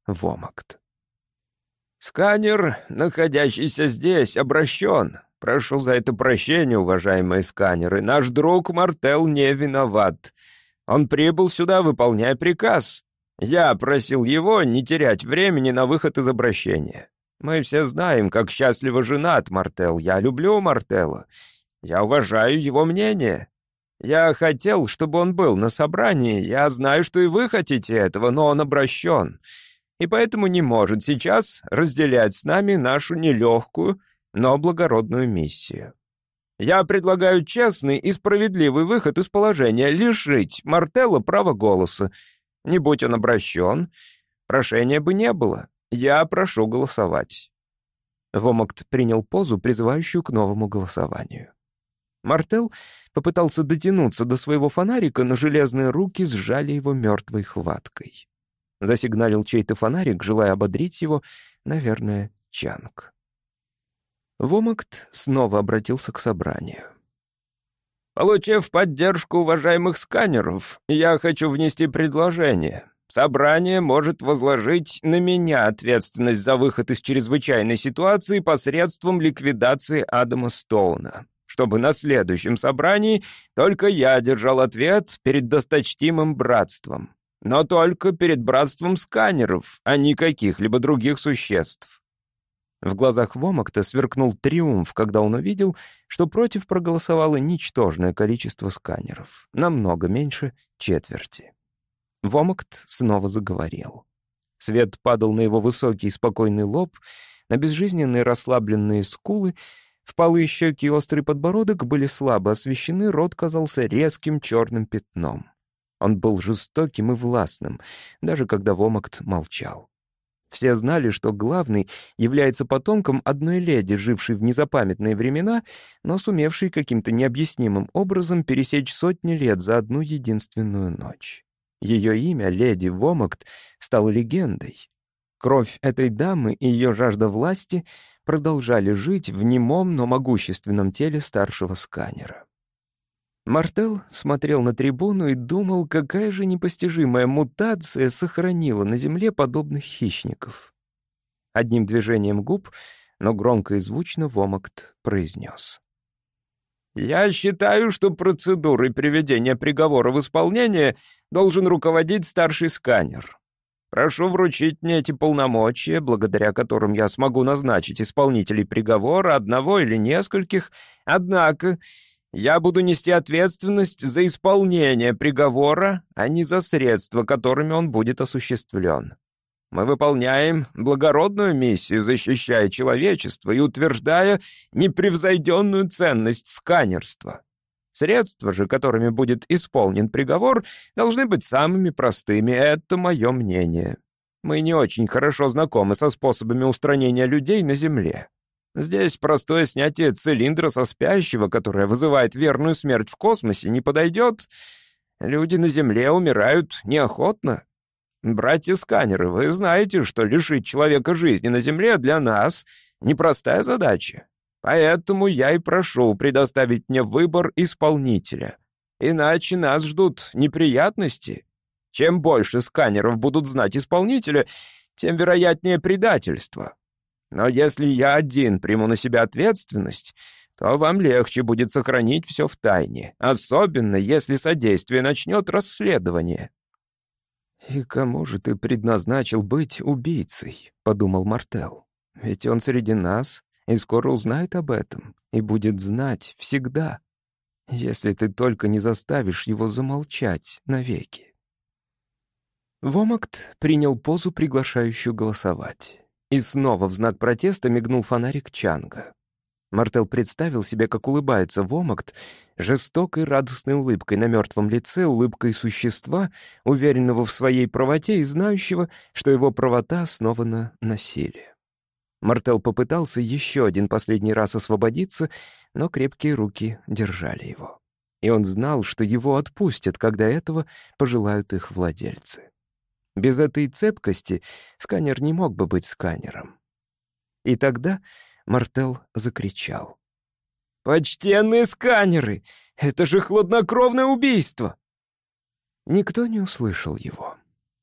Вомакт. «Сканер, находящийся здесь, обращен. Прошу за это прощения, уважаемые сканеры. Наш друг Мартел не виноват. Он прибыл сюда, выполняя приказ. Я просил его не терять времени на выход из обращения. Мы все знаем, как счастливо женат Мартел. Я люблю Мартела. Я уважаю его мнение. Я хотел, чтобы он был на собрании. Я знаю, что и вы хотите этого, но он обращен. И поэтому не может сейчас разделять с нами нашу нелегкую, но благородную миссию. Я предлагаю честный и справедливый выход из положения, лишить Мартелла права голоса. Не будь он обращен, прошения бы не было. Я прошу голосовать». Вомакт принял позу, призывающую к новому голосованию. Мартел попытался дотянуться до своего фонарика, но железные руки сжали его мертвой хваткой. Засигналил чей-то фонарик, желая ободрить его, наверное, Чанг. Вомакт снова обратился к собранию. «Получив поддержку уважаемых сканеров, я хочу внести предложение. Собрание может возложить на меня ответственность за выход из чрезвычайной ситуации посредством ликвидации Адама Стоуна, чтобы на следующем собрании только я держал ответ перед досточтимым братством. Но только перед братством сканеров, а не каких-либо других существ». В глазах Вомакта сверкнул триумф, когда он увидел, что против проголосовало ничтожное количество сканеров, намного меньше четверти. Вомакт снова заговорил. Свет падал на его высокий и спокойный лоб, на безжизненные расслабленные скулы, впалые щеки и острый подбородок были слабо освещены, рот казался резким черным пятном. Он был жестоким и властным, даже когда Вомакт молчал. Все знали, что главный является потомком одной леди, жившей в незапамятные времена, но сумевшей каким-то необъяснимым образом пересечь сотни лет за одну единственную ночь. Ее имя, леди Вомакт, стало легендой. Кровь этой дамы и ее жажда власти продолжали жить в немом, но могущественном теле старшего сканера. Мартел смотрел на трибуну и думал, какая же непостижимая мутация сохранила на земле подобных хищников. Одним движением губ, но громко и звучно Вомакт произнес: «Я считаю, что процедурой приведения приговора в исполнение должен руководить старший сканер. Прошу вручить мне эти полномочия, благодаря которым я смогу назначить исполнителей приговора, одного или нескольких, однако я буду нести ответственность за исполнение приговора, а не за средства, которыми он будет осуществлен. Мы выполняем благородную миссию, защищая человечество и утверждая непревзойденную ценность сканерства. Средства же, которыми будет исполнен приговор, должны быть самыми простыми, это мое мнение. Мы не очень хорошо знакомы со способами устранения людей на Земле. Здесь простое снятие цилиндра со спящего, которое вызывает верную смерть в космосе, не подойдет. Люди на Земле умирают неохотно. Братья-сканеры, вы знаете, что лишить человека жизни на Земле для нас — непростая задача. Поэтому я и прошу предоставить мне выбор исполнителя. Иначе нас ждут неприятности. Чем больше сканеров будут знать исполнителя, тем вероятнее предательство. Но если я один приму на себя ответственность, то вам легче будет сохранить все в тайне, особенно если содействие начнет расследование». «И кому же ты предназначил быть убийцей?» — подумал Мартел. «Ведь он среди нас и скоро узнает об этом, и будет знать всегда, если ты только не заставишь его замолчать навеки». Вомакт принял позу, приглашающую голосовать. И снова в знак протеста мигнул фонарик Чанга. Мартел представил себе, как улыбается Вомакт, жестокой радостной улыбкой на мертвом лице, улыбкой существа, уверенного в своей правоте и знающего, что его правота основана на силе. Мартел попытался еще один последний раз освободиться, но крепкие руки держали его. И он знал, что его отпустят, когда этого пожелают их владельцы. Без этой цепкости сканер не мог бы быть сканером. И тогда Мартел закричал: «Почтенные сканеры! Это же хладнокровное убийство!» Никто не услышал его.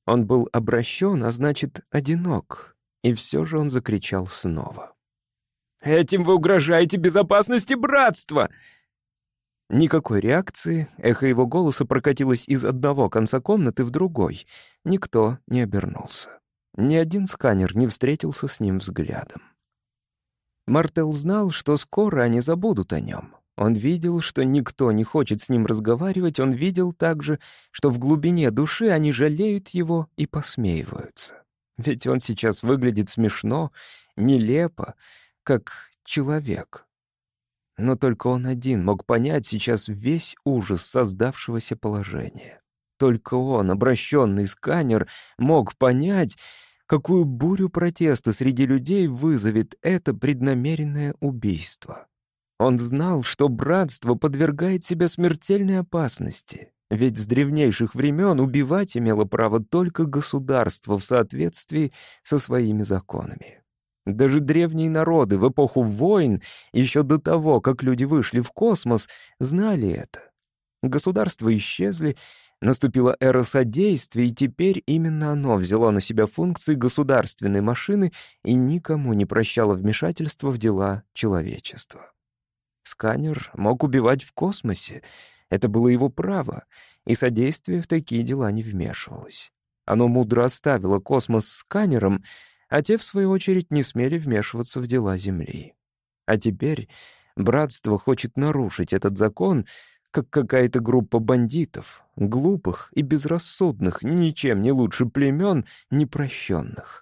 Он был обращен, а значит, одинок. И все же он закричал снова. «Этим вы угрожаете безопасности братства!» Никакой реакции, эхо его голоса прокатилось из одного конца комнаты в другой. Никто не обернулся. Ни один сканер не встретился с ним взглядом. Мартел знал, что скоро они забудут о нем. Он видел, что никто не хочет с ним разговаривать, он видел также, что в глубине души они жалеют его и посмеиваются. Ведь он сейчас выглядит смешно, нелепо, как человек. Но только он один мог понять сейчас весь ужас создавшегося положения. Только он, обращенный сканер, мог понять, какую бурю протеста среди людей вызовет это преднамеренное убийство. Он знал, что братство подвергает себя смертельной опасности, ведь с древнейших времен убивать имело право только государство в соответствии со своими законами. Даже древние народы в эпоху войн, еще до того, как люди вышли в космос, знали это. Государства исчезли, наступила эра содействия, и теперь именно оно взяло на себя функции государственной машины и никому не прощало вмешательства в дела человечества. Сканер мог убивать в космосе, это было его право, и содействие в такие дела не вмешивалось. Оно мудро оставило космос сканером, а те, в свою очередь, не смели вмешиваться в дела Земли. А теперь братство хочет нарушить этот закон, как какая-то группа бандитов, глупых и безрассудных, ничем не лучше племен, непрощенных.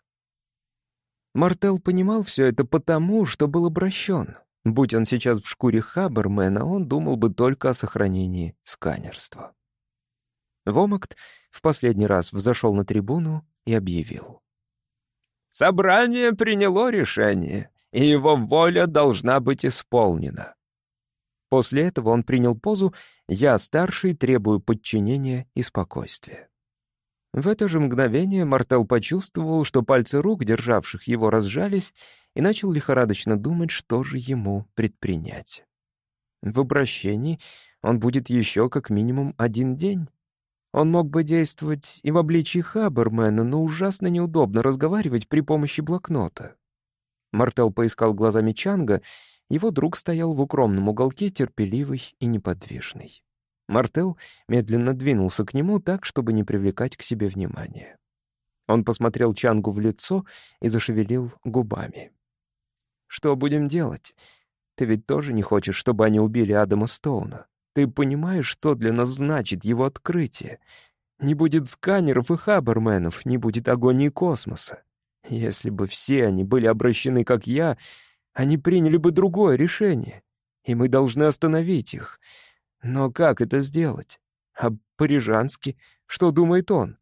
Мартел понимал все это потому, что был обращен. Будь он сейчас в шкуре Хабермена, он думал бы только о сохранении сканерства. Вомакт в последний раз взошел на трибуну и объявил. «Собрание приняло решение, и его воля должна быть исполнена». После этого он принял позу «Я старший, требую подчинения и спокойствия». В это же мгновение Мартел почувствовал, что пальцы рук, державших его, разжались, и начал лихорадочно думать, что же ему предпринять. В обращении он будет еще как минимум один день. Он мог бы действовать и в обличии Хабермена, но ужасно неудобно разговаривать при помощи блокнота. Мартел поискал глазами Чанга, его друг стоял в укромном уголке, терпеливый и неподвижный. Мартел медленно двинулся к нему так, чтобы не привлекать к себе внимания. Он посмотрел Чангу в лицо и зашевелил губами. «Что будем делать? Ты ведь тоже не хочешь, чтобы они убили Адама Стоуна? Ты понимаешь, что для нас значит его открытие? Не будет сканеров и хаберменов, не будет агонии космоса. Если бы все они были обращены, как я, они приняли бы другое решение, и мы должны остановить их. Но как это сделать? А по-рижански, что думает он?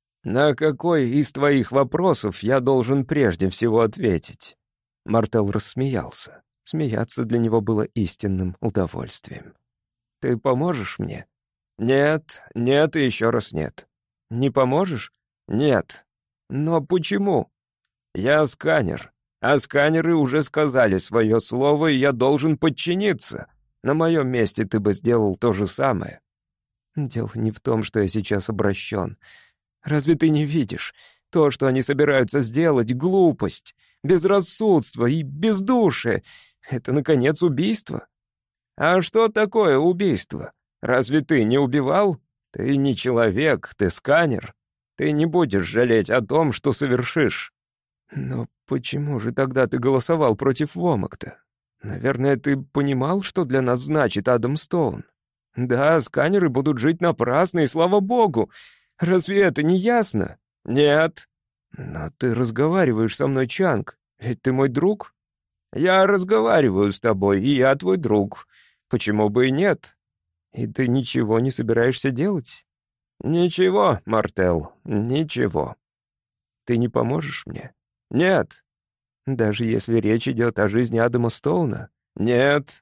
На какой из твоих вопросов я должен прежде всего ответить?» Мартел рассмеялся. Смеяться для него было истинным удовольствием. «Ты поможешь мне?» «Нет, нет и еще раз нет». «Не поможешь?» «Нет». «Но почему?» «Я сканер, а сканеры уже сказали свое слово, и я должен подчиниться. На моем месте ты бы сделал то же самое». «Дело не в том, что я сейчас обращен. Разве ты не видишь? То, что они собираются сделать, — глупость, безрассудство и бездушие. Это, наконец, убийство». «А что такое убийство? Разве ты не убивал? Ты не человек, ты сканер. Ты не будешь жалеть о том, что совершишь». «Но почему же тогда ты голосовал против Вомакта? Наверное, ты понимал, что для нас значит Адам Стоун? Да, сканеры будут жить напрасно, и слава богу. Разве это не ясно?» «Нет». «Но ты разговариваешь со мной, Чанг, ведь ты мой друг». «Я разговариваю с тобой, и я твой друг. Почему бы и нет?» «И ты ничего не собираешься делать?» «Ничего, Мартел, ничего». «Ты не поможешь мне?» «Нет». «Даже если речь идет о жизни Адама Стоуна?» «Нет».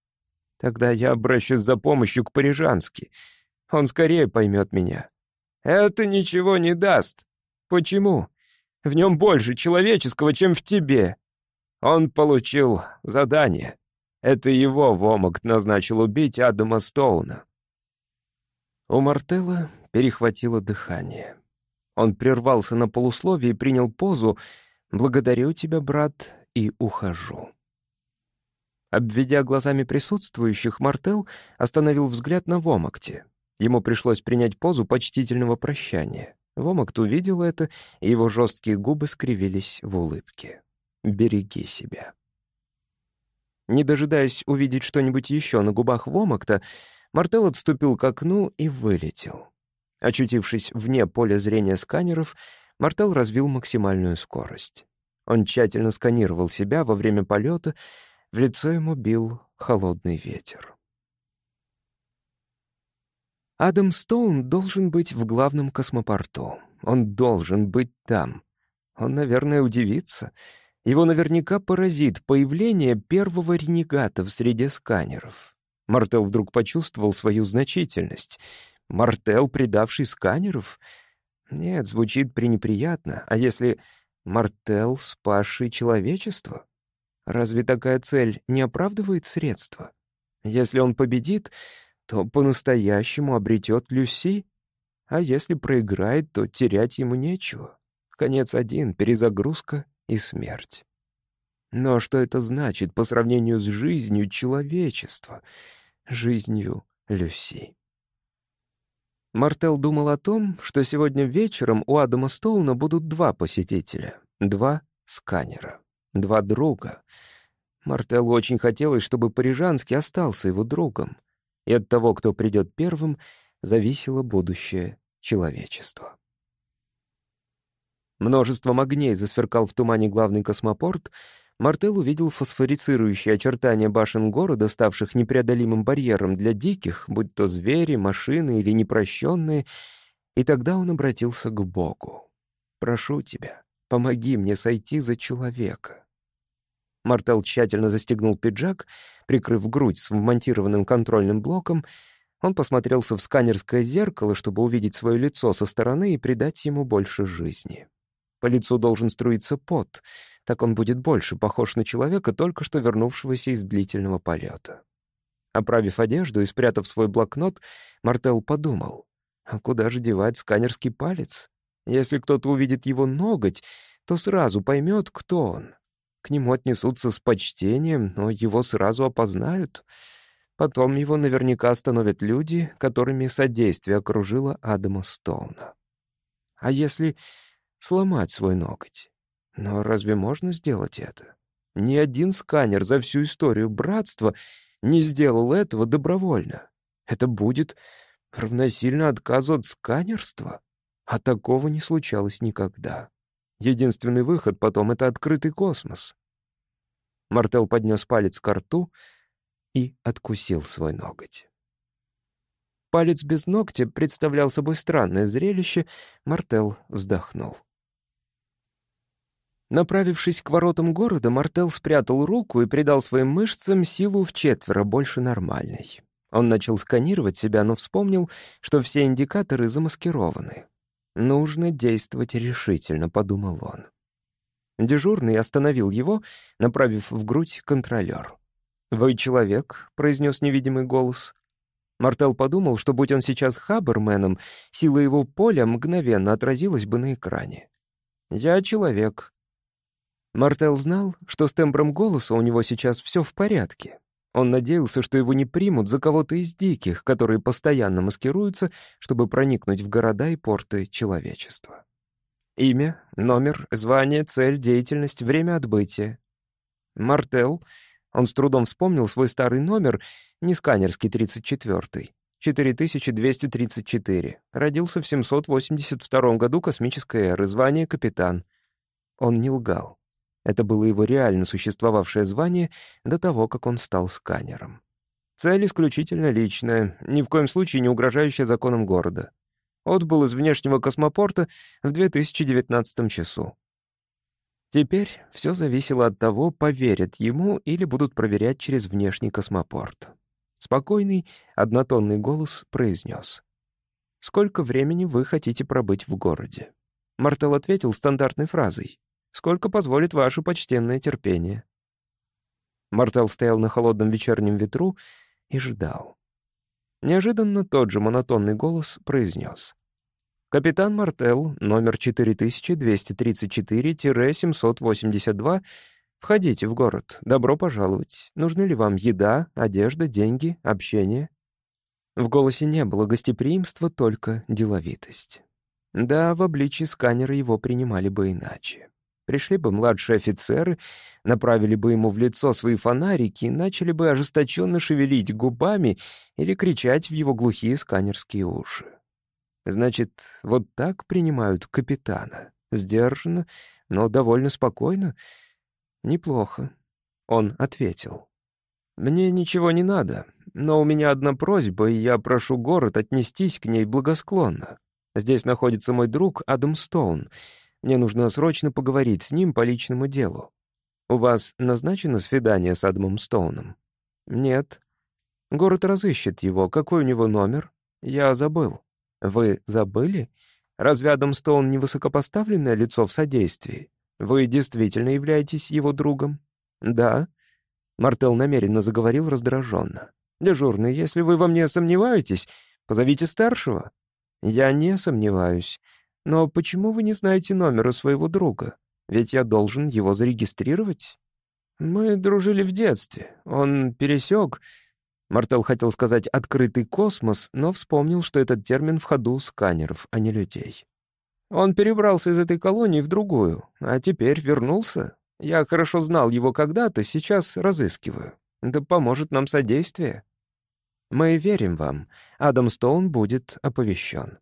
«Тогда я обращусь за помощью к Парижански. Он скорее поймет меня». «Это ничего не даст». «Почему? В нем больше человеческого, чем в тебе». «Он получил задание. Это его Вомакт назначил убить Адама Стоуна». У Мартела перехватило дыхание. Он прервался на полусловие и принял позу «Благодарю тебя, брат, и ухожу». Обведя глазами присутствующих, Мартел остановил взгляд на Вомакте. Ему пришлось принять позу почтительного прощания. Вомакт увидел это, и его жесткие губы скривились в улыбке. «Береги себя». Не дожидаясь увидеть что-нибудь еще на губах Вомакта, Мартел отступил к окну и вылетел. Очутившись вне поля зрения сканеров, Мартел развил максимальную скорость. Он тщательно сканировал себя во время полета, в лицо ему бил холодный ветер. Адам Стоун должен быть в главном космопорту. Он должен быть там. Он, наверное, удивится. Его наверняка поразит появление первого ренегата в среде сканеров. Мартел вдруг почувствовал свою значительность. Мартел, предавший сканеров? Нет, звучит пренеприятно. А если Мартел, спасший человечество? Разве такая цель не оправдывает средства? Если он победит, то по-настоящему обретет Люси, а если проиграет, то терять ему нечего. Конец один — перезагрузка и смерть. Но что это значит по сравнению с жизнью человечества, жизнью Люси? Мартел думал о том, что сегодня вечером у Адама Стоуна будут два посетителя, два сканера, два друга. Мартелу очень хотелось, чтобы Парижанский остался его другом, и от того, кто придет первым, зависело будущее человечества. Множеством огней засверкал в тумане главный космопорт. Мартел увидел фосфорицирующие очертания башен города, ставших непреодолимым барьером для диких, будь то звери, машины или непрощенные, и тогда он обратился к Богу. «Прошу тебя, помоги мне сойти за человека». Мартел тщательно застегнул пиджак, прикрыв грудь с вмонтированным контрольным блоком. Он посмотрелся в сканерское зеркало, чтобы увидеть свое лицо со стороны и придать ему больше жизни. По лицу должен струиться пот, так он будет больше похож на человека, только что вернувшегося из длительного полета. Оправив одежду и спрятав свой блокнот, Мартел подумал, а куда же девать сканерский палец? Если кто-то увидит его ноготь, то сразу поймет, кто он. К нему отнесутся с почтением, но его сразу опознают. Потом его наверняка остановят люди, которыми содействие окружило Адама Стоуна. А если сломать свой ноготь? Но разве можно сделать это? Ни один сканер за всю историю братства не сделал этого добровольно. Это будет равносильно отказу от сканерства. А такого не случалось никогда. Единственный выход потом — это открытый космос. Мартел поднес палец ко рту и откусил свой ноготь. Палец без ногтя представлял собой странное зрелище. Мартел вздохнул. Направившись к воротам города, Мартел спрятал руку и придал своим мышцам силу вчетверо больше нормальной. Он начал сканировать себя, но вспомнил, что все индикаторы замаскированы. «Нужно действовать решительно», — подумал он. Дежурный остановил его, направив в грудь контролер. «Вы человек?» — произнес невидимый голос. Мартел подумал, что будь он сейчас Хаберменом, сила его поля мгновенно отразилась бы на экране. «Я человек». Мартел знал, что с тембром голоса у него сейчас все в порядке. Он надеялся, что его не примут за кого-то из диких, которые постоянно маскируются, чтобы проникнуть в города и порты человечества. Имя, номер, звание, цель, деятельность, время отбытия. Мартел, он с трудом вспомнил свой старый номер, не сканерский тридцать четвёртый, четыре тысячи двести тридцать четыре. Родился в семьсот восемьдесят втором году космической эры, звание капитан. Он не лгал. Это было его реально существовавшее звание до того, как он стал сканером. Цель исключительно личная, ни в коем случае не угрожающая законам города. Отбыл из внешнего космопорта в две тысячи девятнадцатом часу. Теперь все зависело от того, поверят ему или будут проверять через внешний космопорт. Спокойный, однотонный голос произнес: «Сколько времени вы хотите пробыть в городе?» Мартел ответил стандартной фразой: «Сколько позволит ваше почтенное терпение?» Мартел стоял на холодном вечернем ветру и ждал. Неожиданно тот же монотонный голос произнес: Капитан Мартел, номер четыре тысячи двести тридцать четыре семьсот восемьдесят два. Входите в город. Добро пожаловать. Нужны ли вам еда, одежда, деньги, общение?» В голосе не было гостеприимства, только деловитость. Да, в обличье сканера его принимали бы иначе. Пришли бы младшие офицеры, направили бы ему в лицо свои фонарики и начали бы ожесточенно шевелить губами или кричать в его глухие сканерские уши. Значит, вот так принимают капитана. Сдержанно, но довольно спокойно. Неплохо. Он ответил. «Мне ничего не надо, но у меня одна просьба, и я прошу город отнестись к ней благосклонно. Здесь находится мой друг Адам Стоун. Мне нужно срочно поговорить с ним по личному делу. У вас назначено свидание с Адамом Стоуном?» «Нет». «Город разыщет его. Какой у него номер?» «Я забыл». «Вы забыли? Разве Адам Стоун не высокопоставленное лицо в содействии? Вы действительно являетесь его другом?» «Да». Мартел намеренно заговорил раздраженно. «Дежурный, если вы во мне сомневаетесь, позовите старшего». «Я не сомневаюсь. Но почему вы не знаете номера своего друга? Ведь я должен его зарегистрировать». «Мы дружили в детстве. Он пересек...» Мартел хотел сказать «открытый космос», но вспомнил, что этот термин в ходу у сканеров, а не людей. «Он перебрался из этой колонии в другую, а теперь вернулся. Я хорошо знал его когда-то, сейчас разыскиваю. Да поможет нам содействие». «Мы верим вам. Адам Стоун будет оповещен».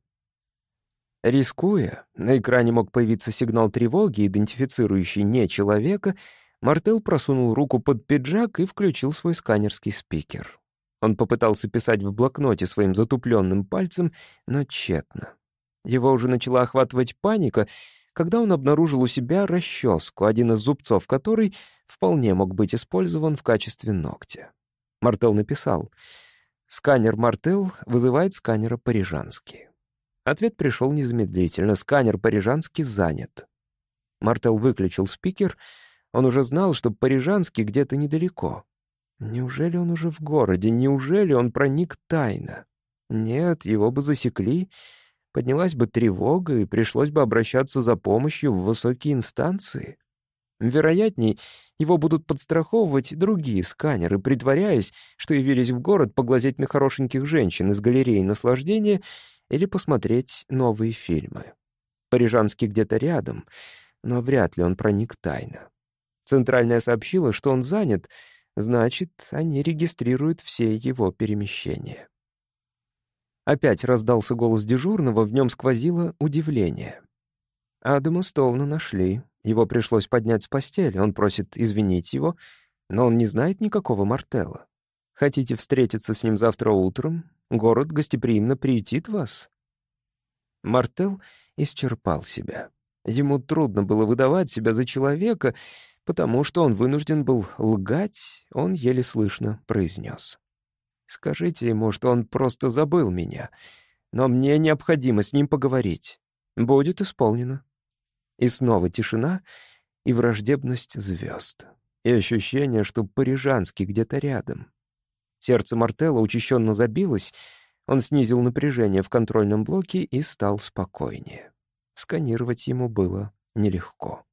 Рискуя, на экране мог появиться сигнал тревоги, идентифицирующий не человека, Мартел просунул руку под пиджак и включил свой сканерский спикер. Он попытался писать в блокноте своим затупленным пальцем, но тщетно. Его уже начала охватывать паника, когда он обнаружил у себя расческу, один из зубцов которой вполне мог быть использован в качестве ногтя. Мартел написал: «Сканер Мартел вызывает сканера Парижанский». Ответ пришел незамедлительно. Сканер Парижанский занят. Мартел выключил спикер. Он уже знал, что Парижанский где-то недалеко. Неужели он уже в городе? Неужели он проник тайно? Нет, его бы засекли. Поднялась бы тревога, и пришлось бы обращаться за помощью в высокие инстанции. Вероятней, его будут подстраховывать другие сканеры, притворяясь, что явились в город поглазеть на хорошеньких женщин из галереи наслаждения или посмотреть новые фильмы. Парижанский где-то рядом, но вряд ли он проник тайно. Центральная сообщила, что он занят, значит, они регистрируют все его перемещения. Опять раздался голос дежурного, в нем сквозило удивление. Адама Стоуна нашли. Его пришлось поднять с постели. Он просит извинить его, но он не знает никакого Мартела. Хотите встретиться с ним завтра утром? Город гостеприимно приютит вас. Мартел исчерпал себя. Ему трудно было выдавать себя за человека, потому что он вынужден был лгать, он еле слышно произнес. «Скажите ему, что он просто забыл меня, но мне необходимо с ним поговорить. Будет исполнено». И снова тишина и враждебность звезд, и ощущение, что Парижанский где-то рядом. Сердце Мартела учащенно забилось, он снизил напряжение в контрольном блоке и стал спокойнее. Сканировать ему было нелегко.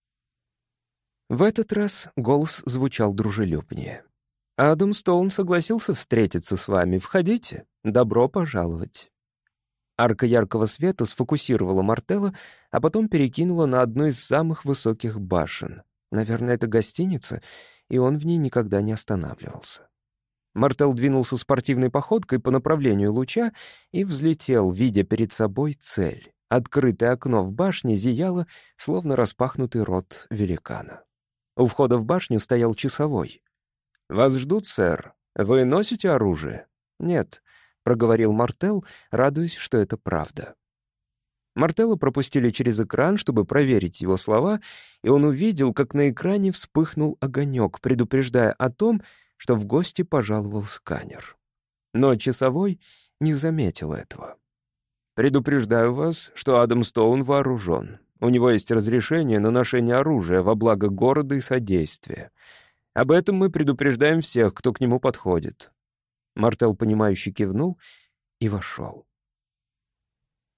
В этот раз голос звучал дружелюбнее. «Адам Стоун согласился встретиться с вами. Входите. Добро пожаловать». Арка яркого света сфокусировала Мартела, а потом перекинула на одну из самых высоких башен. Наверное, это гостиница, и он в ней никогда не останавливался. Мартел двинулся спортивной походкой по направлению луча и взлетел, видя перед собой цель. Открытое окно в башне зияло, словно распахнутый рот великана. У входа в башню стоял часовой. «Вас ждут, сэр. Вы носите оружие?» «Нет», — проговорил Мартел, радуясь, что это правда. Мартела пропустили через экран, чтобы проверить его слова, и он увидел, как на экране вспыхнул огонек, предупреждая о том, что в гости пожаловал сканер. Но часовой не заметил этого. «Предупреждаю вас, что Адам Стоун вооружен. У него есть разрешение на ношение оружия во благо города и содействия. Об этом мы предупреждаем всех, кто к нему подходит». Мартел, понимающе кивнул и вошел.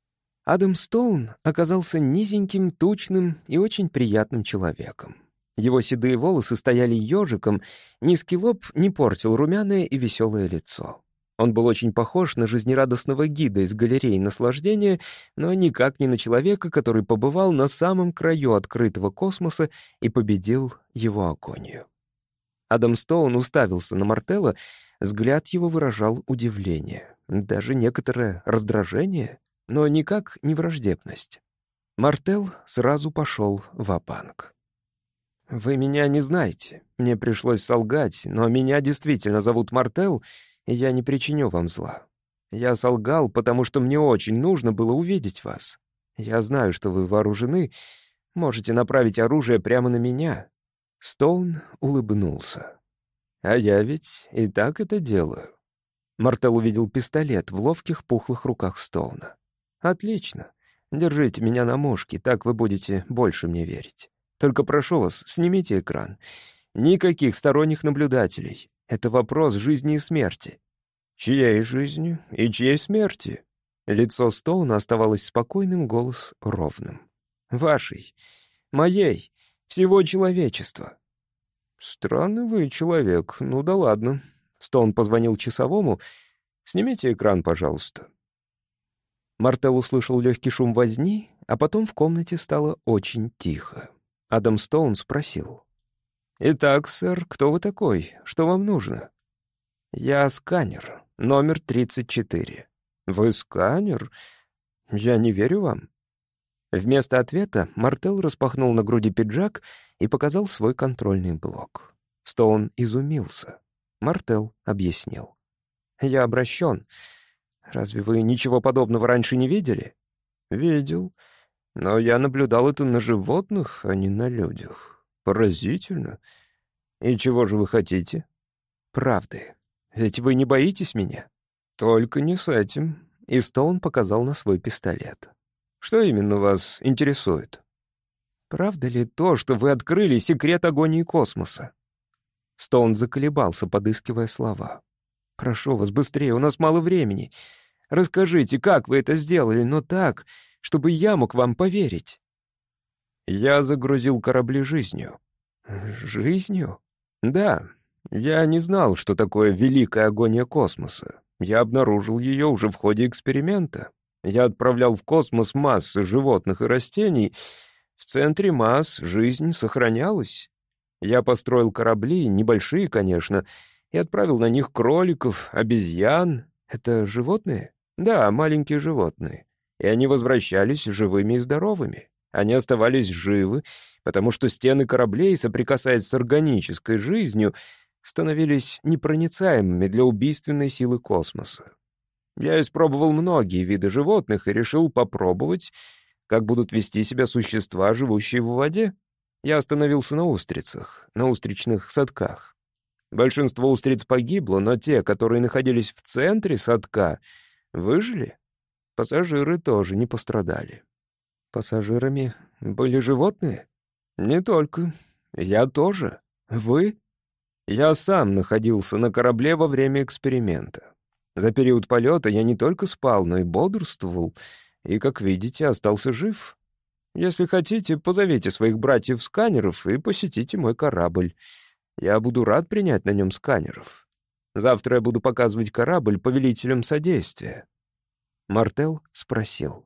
Адам Стоун оказался низеньким, тучным и очень приятным человеком. Его седые волосы стояли ежиком, низкий лоб не портил румяное и веселое лицо. Он был очень похож на жизнерадостного гида из галереи наслаждения, но никак не на человека, который побывал на самом краю открытого космоса и победил его агонию. Адам Стоун уставился на Мартелла, взгляд его выражал удивление, даже некоторое раздражение, но никак не враждебность. Мартелл сразу пошел ва-банк. «Вы меня не знаете, мне пришлось солгать, но меня действительно зовут Мартелл, и я не причиню вам зла. Я солгал, потому что мне очень нужно было увидеть вас. Я знаю, что вы вооружены, можете направить оружие прямо на меня». Стоун улыбнулся. «А я ведь и так это делаю». Мартелл увидел пистолет в ловких пухлых руках Стоуна. «Отлично. Держите меня на мушке, так вы будете больше мне верить. Только прошу вас, снимите экран. Никаких сторонних наблюдателей. Это вопрос жизни и смерти». «Чьей жизни и чьей смерти?» Лицо Стоуна оставалось спокойным, голос ровным. «Вашей. Моей. Всего человечества». «Странный вы человек. Ну да ладно». Стоун позвонил часовому. «Снимите экран, пожалуйста». Мартелл услышал легкий шум возни, а потом в комнате стало очень тихо. Адам Стоун спросил. «Итак, сэр, кто вы такой? Что вам нужно?» «Я сканер, номер тридцать четыре». «Вы сканер? Я не верю вам». Вместо ответа Мартелл распахнул на груди пиджак и показал свой контрольный блок. Стоун изумился. Мартелл объяснил. «Я обращен. Разве вы ничего подобного раньше не видели?» «Видел. Но я наблюдал это на животных, а не на людях. Поразительно. И чего же вы хотите?» «Правды. Ведь вы не боитесь меня?» «Только не с этим». И Стоун показал на свой пистолет. «Что именно вас интересует?» «Правда ли то, что вы открыли секрет агонии космоса?» Стоун заколебался, подыскивая слова. «Прошу вас, быстрее, у нас мало времени. Расскажите, как вы это сделали, но так, чтобы я мог вам поверить». «Я загрузил корабли жизнью». «Жизнью?» «Да. Я не знал, что такое великая агония космоса. Я обнаружил ее уже в ходе эксперимента. Я отправлял в космос массы животных и растений. В центре масс жизнь сохранялась. Я построил корабли, небольшие, конечно, и отправил на них кроликов, обезьян. Это животные? Да, маленькие животные. И они возвращались живыми и здоровыми. Они оставались живы, потому что стены кораблей, соприкасаясь с органической жизнью, становились непроницаемыми для убийственной силы космоса. Я испробовал многие виды животных и решил попробовать, как будут вести себя существа, живущие в воде. Я остановился на устрицах, на устричных садках. Большинство устриц погибло, но те, которые находились в центре садка, выжили. Пассажиры тоже не пострадали. Пассажирами были животные? Не только. Я тоже. Вы? Я сам находился на корабле во время эксперимента. За период полета я не только спал, но и бодрствовал, и, как видите, остался жив. Если хотите, позовите своих братьев-сканеров и посетите мой корабль. Я буду рад принять на нем сканеров. Завтра я буду показывать корабль повелителям содействия». Мартелл спросил.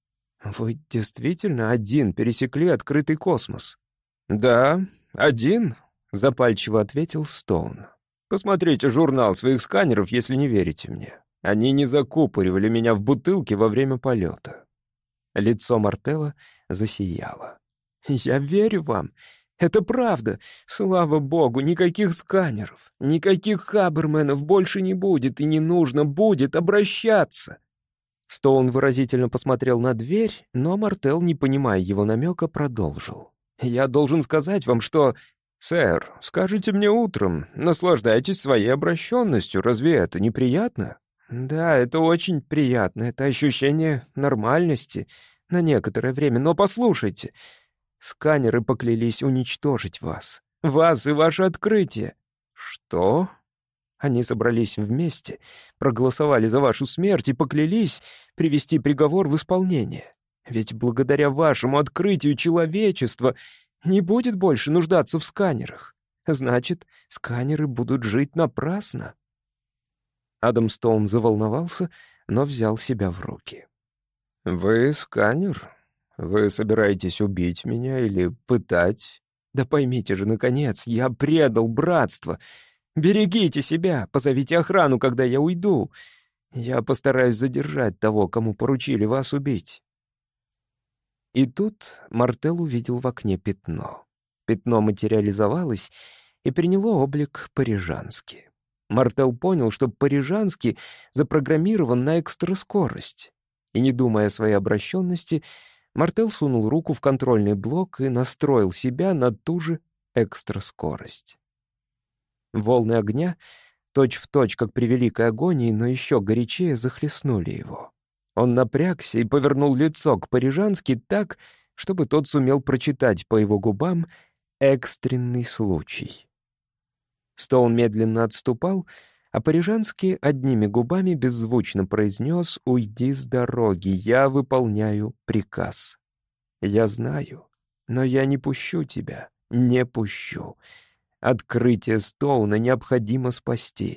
«Вы действительно один пересекли открытый космос?» «Да, один», — запальчиво ответил Стоун. «Посмотрите журнал своих сканеров, если не верите мне. Они не закупоривали меня в бутылке во время полета». Лицо Мартелла засияло. «Я верю вам. Это правда. Слава богу, никаких сканеров, никаких хаберменов больше не будет, и не нужно будет обращаться». Стоун выразительно посмотрел на дверь, но Мартелл, не понимая его намека, продолжил. «Я должен сказать вам, что...» «Сэр, скажите мне утром, наслаждайтесь своей обращенностью, разве это неприятно?» «Да, это очень приятно, это ощущение нормальности на некоторое время, но послушайте, сканеры поклялись уничтожить вас, вас и ваше открытие». «Что?» Они собрались вместе, проголосовали за вашу смерть и поклялись привести приговор в исполнение. Ведь благодаря вашему открытию человечество не будет больше нуждаться в сканерах. Значит, сканеры будут жить напрасно». Адам Стоун заволновался, но взял себя в руки. «Вы сканер? Вы собираетесь убить меня или пытать? Да поймите же, наконец, я предал братство. Берегите себя, позовите охрану, когда я уйду. Я постараюсь задержать того, кому поручили вас убить». И тут Мартел увидел в окне пятно. Пятно материализовалось и приняло облик Парижански. Мартел понял, что Парижанский запрограммирован на экстраскорость. И не думая о своей обращенности, Мартел сунул руку в контрольный блок и настроил себя на ту же экстраскорость. Волны огня, точь-в-точь, как при великой агонии, но еще горячее, захлестнули его. Он напрягся и повернул лицо к Парижански так, чтобы тот сумел прочитать по его губам «экстренный случай». Стоун медленно отступал, а Парижанский одними губами беззвучно произнес «Уйди с дороги, я выполняю приказ». «Я знаю, но я не пущу тебя, не пущу. Открытие Стоуна необходимо спасти».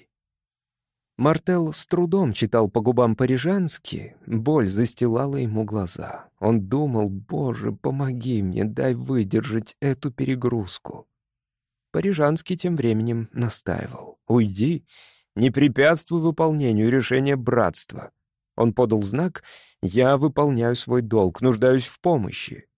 Мартел с трудом читал по губам Парижански, боль застилала ему глаза. Он думал: «Боже, помоги мне, дай выдержать эту перегрузку». Парижанский тем временем настаивал: «Уйди, не препятствуй выполнению решения братства». Он подал знак: «Я выполняю свой долг, нуждаюсь в помощи».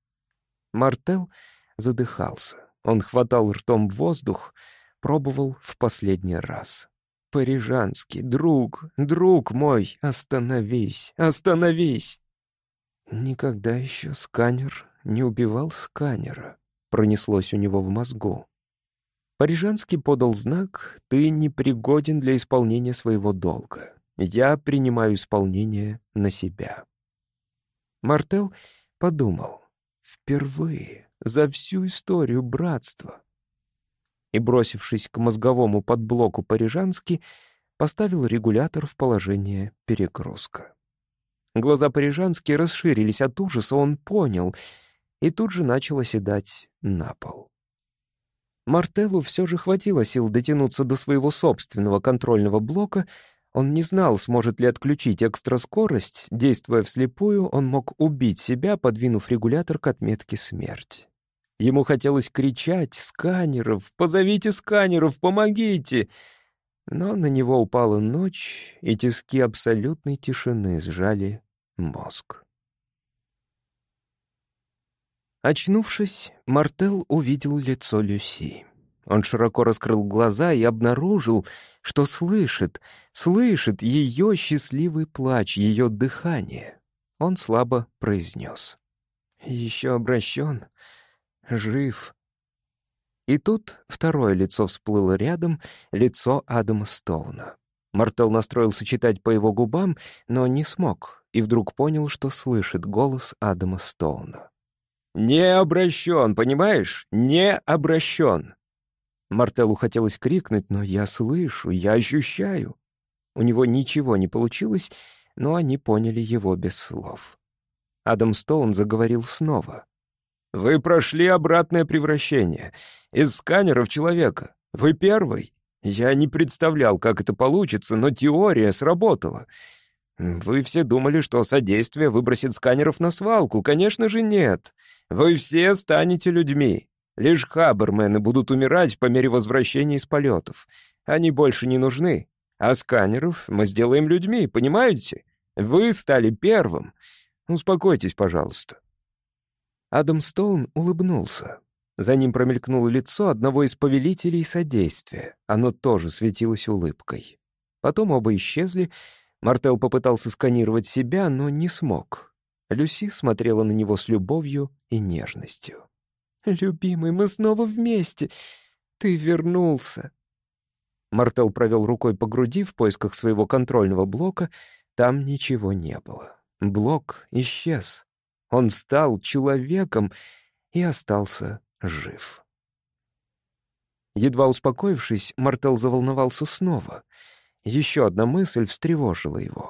Мартел задыхался. Он хватал ртом воздух, пробовал в последний раз. «Парижанский, друг, друг мой, остановись, остановись!» «Никогда еще сканер не убивал сканера», — пронеслось у него в мозгу. Парижанский подал знак: «Ты непригоден для исполнения своего долга. Я принимаю исполнение на себя». Мартел подумал: «Впервые за всю историю братства». И, бросившись к мозговому подблоку Парижански, поставил регулятор в положение перегрузка. Глаза Парижански расширились от ужаса, он понял, и тут же начал оседать на пол. Мартеллу все же хватило сил дотянуться до своего собственного контрольного блока. Он не знал, сможет ли отключить экстраскорость. Действуя вслепую, он мог убить себя, подвинув регулятор к отметке «Смерть». Ему хотелось кричать: «Сканеров! Позовите сканеров! Помогите!» Но на него упала ночь, и тиски абсолютной тишины сжали мозг. Очнувшись, Мартел увидел лицо Люси. Он широко раскрыл глаза и обнаружил, что слышит, слышит ее счастливый плач, ее дыхание. Он слабо произнес: «Еще обращен, жив». И тут второе лицо всплыло рядом, лицо Адама Стоуна. Мартел настроился читать по его губам, но не смог, и вдруг понял, что слышит голос Адама Стоуна. «Не обращен, понимаешь? Не обращен!» Мартеллу хотелось крикнуть: «Но я слышу, я ощущаю». У него ничего не получилось, но они поняли его без слов. Адам Стоун заговорил снова. «Вы прошли обратное превращение. Из сканера в человека. Вы первый. Я не представлял, как это получится, но теория сработала. Вы все думали, что содействие выбросит сканеров на свалку. Конечно же, нет. Вы все станете людьми. Лишь хабермены будут умирать по мере возвращения из полетов. Они больше не нужны. А сканеров мы сделаем людьми, понимаете? Вы стали первым. Успокойтесь, пожалуйста». Адам Стоун улыбнулся. За ним промелькнуло лицо одного из повелителей содействия. Оно тоже светилось улыбкой. Потом оба исчезли. Мартел попытался сканировать себя, но не смог. Люси смотрела на него с любовью и нежностью. «Любимый, мы снова вместе. Ты вернулся». Мартел провел рукой по груди в поисках своего контрольного блока. Там ничего не было. Блок исчез. Он стал человеком и остался жив. Едва успокоившись, Мартел заволновался снова. Еще одна мысль встревожила его.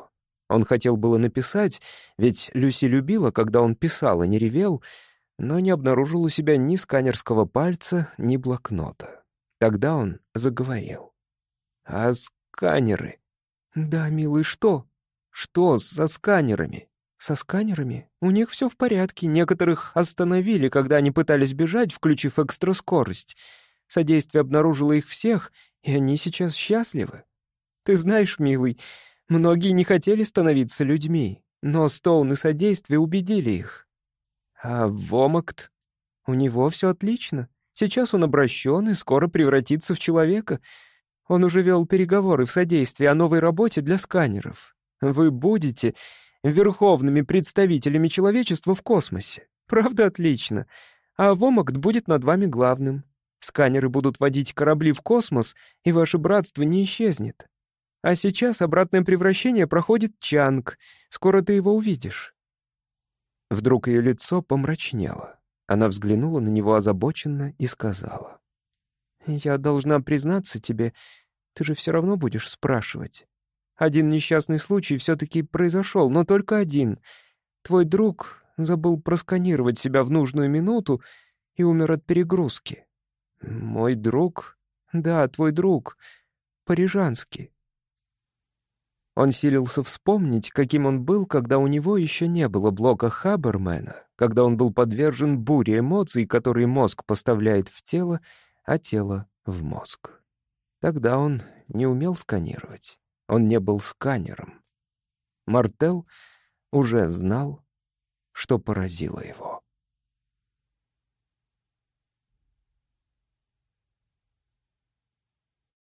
Он хотел было написать, ведь Люси любила, когда он писал, а не ревел, но не обнаружил у себя ни сканерского пальца, ни блокнота. Тогда он заговорил. «А сканеры?» «Да, милый, что?» «Что со сканерами?» «Со сканерами? У них все в порядке. Некоторых остановили, когда они пытались бежать, включив экстраскорость. Содействие обнаружило их всех, и они сейчас счастливы. Ты знаешь, милый, многие не хотели становиться людьми, но Стоун и содействие убедили их. А Вомакт? У него все отлично. Сейчас он обращен и скоро превратится в человека. Он уже вел переговоры в содействии о новой работе для сканеров. Вы будете верховными представителями человечества в космосе. Правда, отлично. А Вомакт будет над вами главным. Сканеры будут водить корабли в космос, и ваше братство не исчезнет. А сейчас обратное превращение проходит Чанг. Скоро ты его увидишь». Вдруг ее лицо помрачнело. Она взглянула на него озабоченно и сказала: «Я должна признаться тебе, ты же все равно будешь спрашивать. Один несчастный случай все-таки произошел, но только один. Твой друг забыл просканировать себя в нужную минуту и умер от перегрузки». «Мой друг?» «Да, твой друг. Парижанский». Он силился вспомнить, каким он был, когда у него еще не было блока Хабермана, когда он был подвержен буре эмоций, которые мозг поставляет в тело, а тело — в мозг. Тогда он не умел сканировать. Он не был сканером. Мартел уже знал, что поразило его.